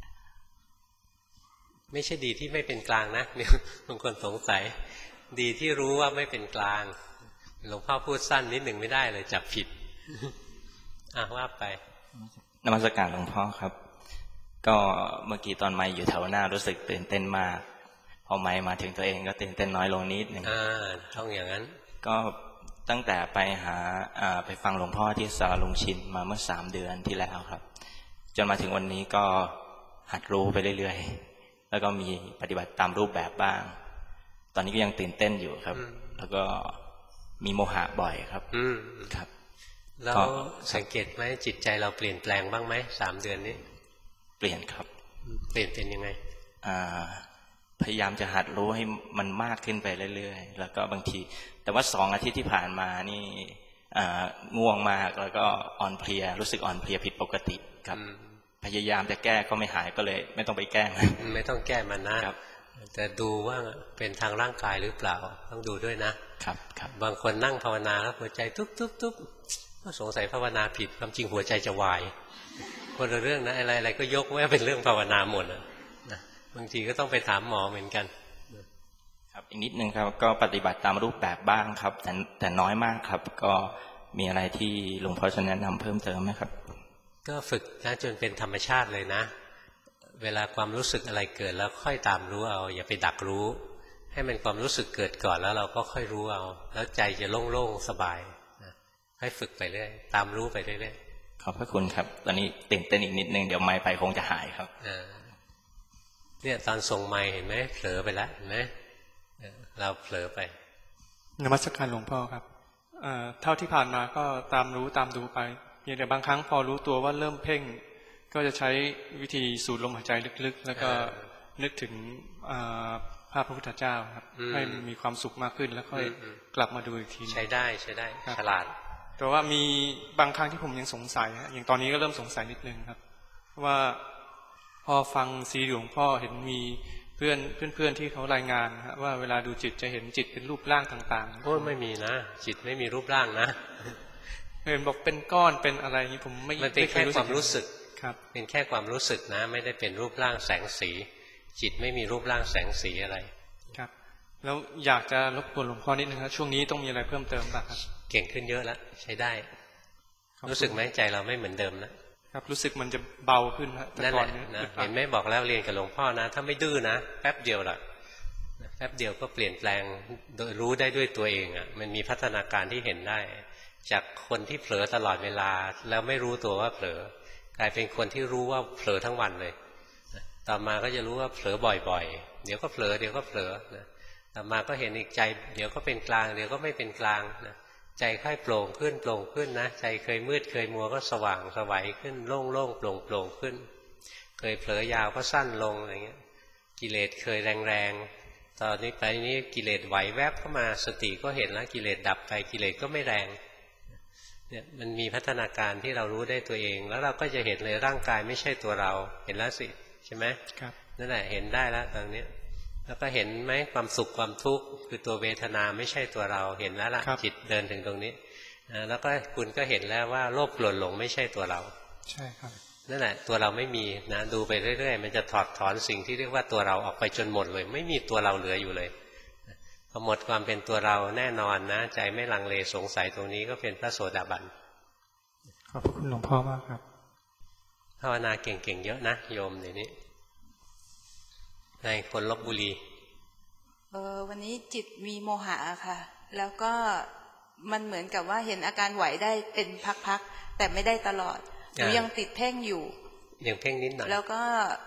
ไม่ใช่ดีที่ไม่เป็นกลางนะเนี่ยบางคนสงสัยดีที่รู้ว่าไม่เป็นกลางหลวงพ่อพูดสั้นนิดหนึ่งไม่ได้เลยจับผิดอ่ะว่าไปนมัสการหลวงพ่อครับก็เมื่อกี้ตอนไมค์อยู่แถวหน้ารู้สึกตื่นเต้นมากพอไมค์มาถึงตัวเองก็ตื่นเต้นน้อยลงนิดหนึ่งอ่าต้องอย่างนั้นก็ตั้งแต่ไปหาไปฟังหลวงพ่อที่สาลุงชินมาเมื่อสามเดือนที่แล้วครับจนมาถึงวันนี้ก็หัดรู้ไปเรื่อยๆแล้วก็มีปฏิบัติตามรูปแบบบ้างตอนนี้ก็ยังตื่นเต้นอยู่ครับแล้วก็มีโมหะบ่อยครับครับแล้วสังเกตไหมจิตใจเราเปลี่ยนแปลงบ้างไหมสามเดือนนี้เปลี่ยนครับเปลี่ยนเป็นยังไงอ่าพยายามจะหัดรู้ให้มันมากขึ้นไปเรื่อยๆแล้วก็บางทีแต่ว่าสองอาทิตย์ที่ผ่านมานี่ง่วงมากแล้วก็อ่อนเพลียรู้สึกอ่อนเพลียผิดปกติครับพยายามจะแก้ก็ไม่หายก็เลยไม่ต้องไปแก้ไม่ต้องแก้มันนะแต่ดูว่าเป็นทางร่างกายหรือเปล่าต้องดูด้วยนะครับครับบางคนนั่งภาวนาแล้วหัวใจตุ๊บตุ๊บตุ๊บก็สงสัยภาวนาผิดความจริงหัวใจจะวายคนละเรื่องนะอะไรอะไรก็ยกว่าเป็นเรื่องภาวนาหมดนะบางทีก็ต้องไปถามหมอเหมือนกันครับอีกนิดนึงครับก็ปฏิบัติตามรูปแบบบ้างครับแต่แต่น้อยมากครับก็มีอะไรที่หลวงพ่อจะแนะนำเพิ่มเติมไหมครับก็ฝึกนะจนเป็นธรรมชาติเลยนะเวลาความรู้สึกอะไรเกิดแล้วค่อยตามรู้เอาอย่าไปดักรู้ให้มันความรู้สึกเกิดก่อนแล้วเราก็ค่อยรู้เอาแล้วใจจะโล่งๆสบายนะให้ฝึกไปเรื่อยตามรู้ไปเรื่อยขอบพระคุณครับตอนนี้ตื่นเต้นอีกนิดนึงเดี๋ยวไมค์ไปคงจะหายครับเนี่ยตอนส่งไมค์เห็นไหมเผลอไปแล้วเห็นไหมเราเผลอไปนมัสการหลวงพ่อครับเท่าที่ผ่านมาก็ตามรู้ตามดูไปเพียงแต่บางครั้งพอรู้ตัวว่าเริ่มเพ่งก็จะใช้วิธีสูดลมหายใจลึกๆแล้วก็นึกถึงภาพพระพุทธเจ้าครับให้มีความสุขมากขึ้นแล้วค่อยกลับมาดูอีกทีใช้ได้ใช้ได้ฉลาดแต่ว่ามีบางครั้งที่ผมยังสงสัยอย่างตอนนี้ก็เริ่มสงสัยนิดนึงครับว่าพอฟังซีดีหลวงพ่อเห็นมีเพื่อนเพื่อนๆที่เขารายงานว่าเวลาดูจิตจะเห็นจิตเป็นรูปร่างต่างๆโอ้ไม่มีนะจิตไม่มีรูปร่างนะเห็นบอกเป็นก้อนเป็นอะไรนี้ผมไม่มันเป็นแค่ความรู้สึกครับเป็นแค่ความรู้สึกนะไม่ได้เป็นรูปร่างแสงสีจิตไม่มีรูปร่างแสงสีอะไรครับแล้วอยากจะรบกวนหลวงพ่อนิดนึงครับช่วงนี้ต้องมีอะไรเพิ่มเติมบ้างครับเก่งขึ้นเยอะแล้วใช้ได้รู้สึกไหมใจเราไม่เหมือนเดิมนะครับรู้สึกมันจะเบาขึ้นนะนั่นแหละนะเห็นไหมบอกแล้วเรียนกับหลวงพ่อนะถ้าไม่ดื้อนะแป๊บเดียวล่ะแป๊บเดียวก็เปลี่ยนแปลงโดยรู้ได้ด้วยตัวเองอ่ะมันมีพัฒนาการที่เห็นได้จากคนที่เผลอตลอดเวลาแล้วไม่รู้ตัวว่าเผลอกลายเป็นคนที่รู้ว่าเผลอทั้งวันเลยต่อมาก็จะรู้ว่าเผลอบ่อยๆเดี๋ยวก็เผลอเดี๋ยวก็เผลอนะต่อมาก็เห็นอีกใจเดี๋ยวก็เป็นกลางเดี๋ยวก็ไม่เป็นกลางนะใจค่อยโปร่งขึ้นโปร่งขึ้นนะใจเคยมืดเคยมัวก็สว่างสวัยขึ้นโล่งโล่งโปร่งโปร่งขึ้นเคยเผลอยาวก็สั้นลงอะไรเงี้ยกิเลสเคยแรงๆตอนนี้ไปนี้กิเลสไหวแวบเข้ามาสติก็เห็นแล้วกิเลสดับไปกิเลสก็ไม่แรงเนี่ยมันมีพัฒนาการที่เรารู้ได้ตัวเองแล้วเราก็จะเห็นเลยร่างกายไม่ใช่ตัวเราเห็นแล้วสิใช่ไหมครับนั่นแหละเห็นได้แล้วตอนนี้แล้วก็เห็นไหมความสุขความทุกข์คือตัวเวทนาไม่ใช่ตัวเราเห็นแล้วล่ะจิตเดินถึงตรงนี้แล้วก็คุณก็เห็นแล้วว่าโลภโกรธหลงไม่ใช่ตัวเราใช่ครับนั่นแหละตัวเราไม่มีนะดูไปเรื่อยๆมันจะถอดถอนสิ่งที่เรียกว่าตัวเราออกไปจนหมดเลยไม่มีตัวเราเหลืออยู่เลยพอหมดความเป็นตัวเราแน่นอนนะใจไม่ลังเลสงสัยตรงนี้ก็เป็นพระโสดาบันขอบคุณหลวงพ่อมากครับภาวนาเก่งๆเยอะนะโยมเดี๋ยวนี้ในคนลพบุรีเออวันนี้จิตมีโมหะค่ะแล้วก็มันเหมือนกับว่าเห็นอาการไหวได้เป็นพักๆแต่ไม่ได้ตลอดหนูยังติดเพ่งอยู่ยังเพ่งนิดหน่อยแล้วก็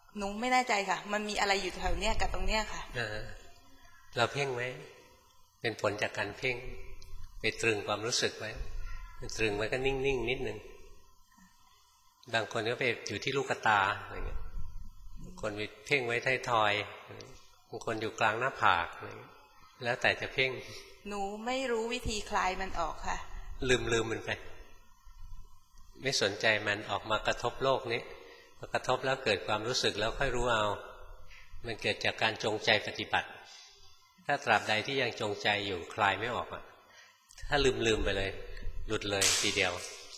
หนูไม่แน่ใจค่ะมันมีอะไรอยู่แถวเนี้ยกับตรงเนี้ยค่ะเราเพ่งไว้เป็นผลจากการเพ่งไปตรึงความรู้สึกไว้ตรึงไว้ก็นิ่งๆนิดนึงบางคนก็ไปอยู่ที่ลูกตาอะไรเงี้ยบางคนไปเพ่งไว้ท้ายทอยบางคนอยู่กลางหน้าผากอะไรเงี้ยแล้วแต่จะเพ่งหนูไม่รู้วิธีคลายมันออกค่ะลืมลืมมันไปไม่สนใจมันออกมากระทบโลกนี้พอกระทบแล้วเกิดความรู้สึกแล้วค่อยรู้เอามันเกิดจากการจงใจปฏิบัติถ้าตราบใดที่ยังจงใจอยู่คลายไม่ออกอ่ะถ้าลืมลืมไปเลยหลุดเลยทีเดียว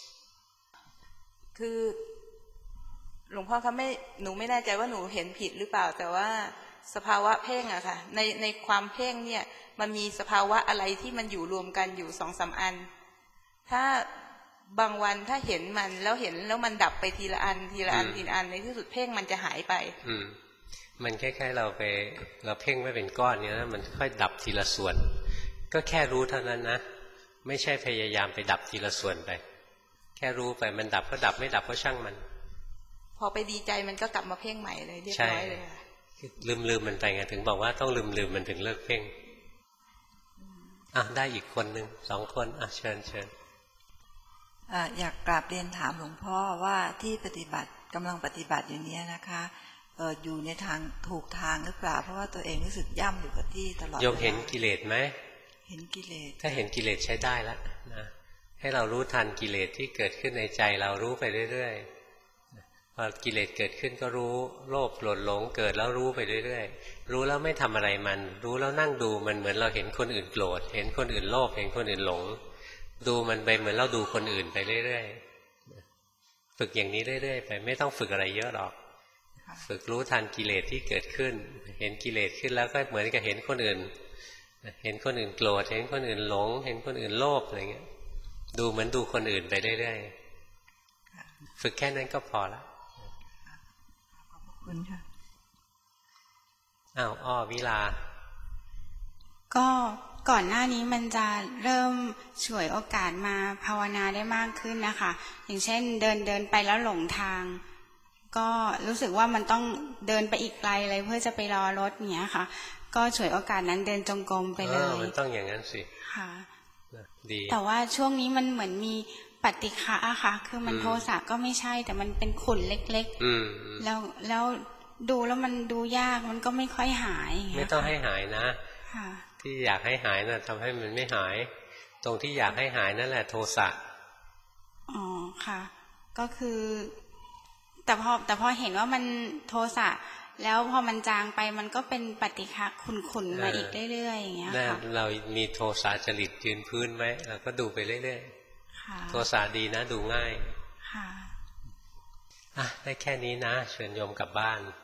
คือหลวงพ่อคะไม่หนูไม่แน่ใจว่าหนูเห็นผิดหรือเปล่าแต่ว่าสภาวะเพ่งอะค่ะในในความเพ่งเนี่ยมันมีสภาวะอะไรที่มันอยู่รวมกันอยู่สองสามอันถ้าบางวันถ้าเห็นมันแล้วเห็นแล้วมันดับไปทีละอันทีละอันทีละอันในที่สุดเพ่งมันจะหายไปอืมมันคล้ายๆเราไปเราเพ่งไว้เป็นก้อนเนี้ยนะมันค่อยดับทีละส่วนก็แค่รู้เท่านั้นนะไม่ใช่พยายามไปดับทีละส่วนไปแค่รู้ไปมันดับก็ดับไม่ดับก็ช่างมันพอไปดีใจมันก็กลับมาเพ่งใหม่เลยเรียบร้อยเลยค่ะลืมลืมมันไปไงถึงบอกว่าต้องลืมลืมมันถึงเลิกเพ่งอ่ะได้อีกคนหนึ่งสองคนอ่ะเชิญเชิญอยากกราบเรียนถามหลวงพ่อว่าที่ปฏิบัติกำลังปฏิบัติอยู่นี้นะคะอยู่ในทางถูกทางหรือเปล่าเพราะว่าตัวเองรู้สึกย่ำอยู่กับที่ตลอดโยมเห็นกิเลสไหมเห็นกิเลสถ้าเห็นกิเลสใช้ได้แล้วนะให้เรารู้ทันกิเลสที่เกิดขึ้นในใจเรารู้ไปเรื่อยๆพอกิเลสเกิดขึ้นก็รู้โลภโกรธหลงเกิดแล้วรู้ไปเรื่อยๆรู้แล้วไม่ทำอะไรมันรู้แล้วนั่งดูมันเหมือนเราเห็นคนอื่นโกรธเห็นคนอื่นโลภเห็นคนอื่นหลงดูมันไปเหมือนเราดูคนอื่นไปเรื่อยๆฝึกอย่างนี้เรื่อยๆไปไม่ต้องฝึกอะไรเยอะหรอกฝึกรู้ทันกิเลสที่เกิดขึ้นเห็นกิเลสขึ้นแล้วก็เหมือนกับเห็นคนอื่นเห็นคนอื่นโกรธเห็นคนอื่นหลงเห็นคนอื่นโลภอะไรเงี้ยดูเหมือนดูคนอื่นไปเรื่อยๆฝึกแค่นั้นก็พอละขอบคุณค่ะอ้าวอ้อวิลาก็ก่อนหน้านี้มันจะเริ่มฉวยโอกาสมาภาวนาได้มากขึ้นนะคะอย่างเช่นเดินเดินไปแล้วหลงทางก็รู้สึกว่ามันต้องเดินไปอีกไกลเลยเพื่อจะไปรอรถเนี้ยค่ะก็ฉวยโอกาสนั้นเดินจงกรมไปเลยมันต้องอย่างนั้นสิค่ะดีแต่ว่าช่วงนี้มันเหมือนมีปฏิฆะอะค่ะคือมันโทสะก็ไม่ใช่แต่มันเป็นขุ่นเล็กๆแล้วแล้วดูแล้วมันดูยากมันก็ไม่ค่อยหายไม่ต้องให้หายนะที่อยากให้หายน่ะทำให้มันไม่หายตรงที่อยากให้หายนั่นแหละโทสะอ๋อค่ะก็คือแต่พอแต่พอเห็นว่ามันโทสะแล้วพอมันจางไปมันก็เป็นปฏิฆะขุ่นๆมาอีกเรื่อยๆอย่างเงี้ยค่ะเรามีโทสะจริตยืนพื้นไว้เราก็ดูไปเรื่อยๆโทสะดีนะดูง่ายค่ะอ่ะได้แค่นี้นะเชิญโยมกลับบ้าน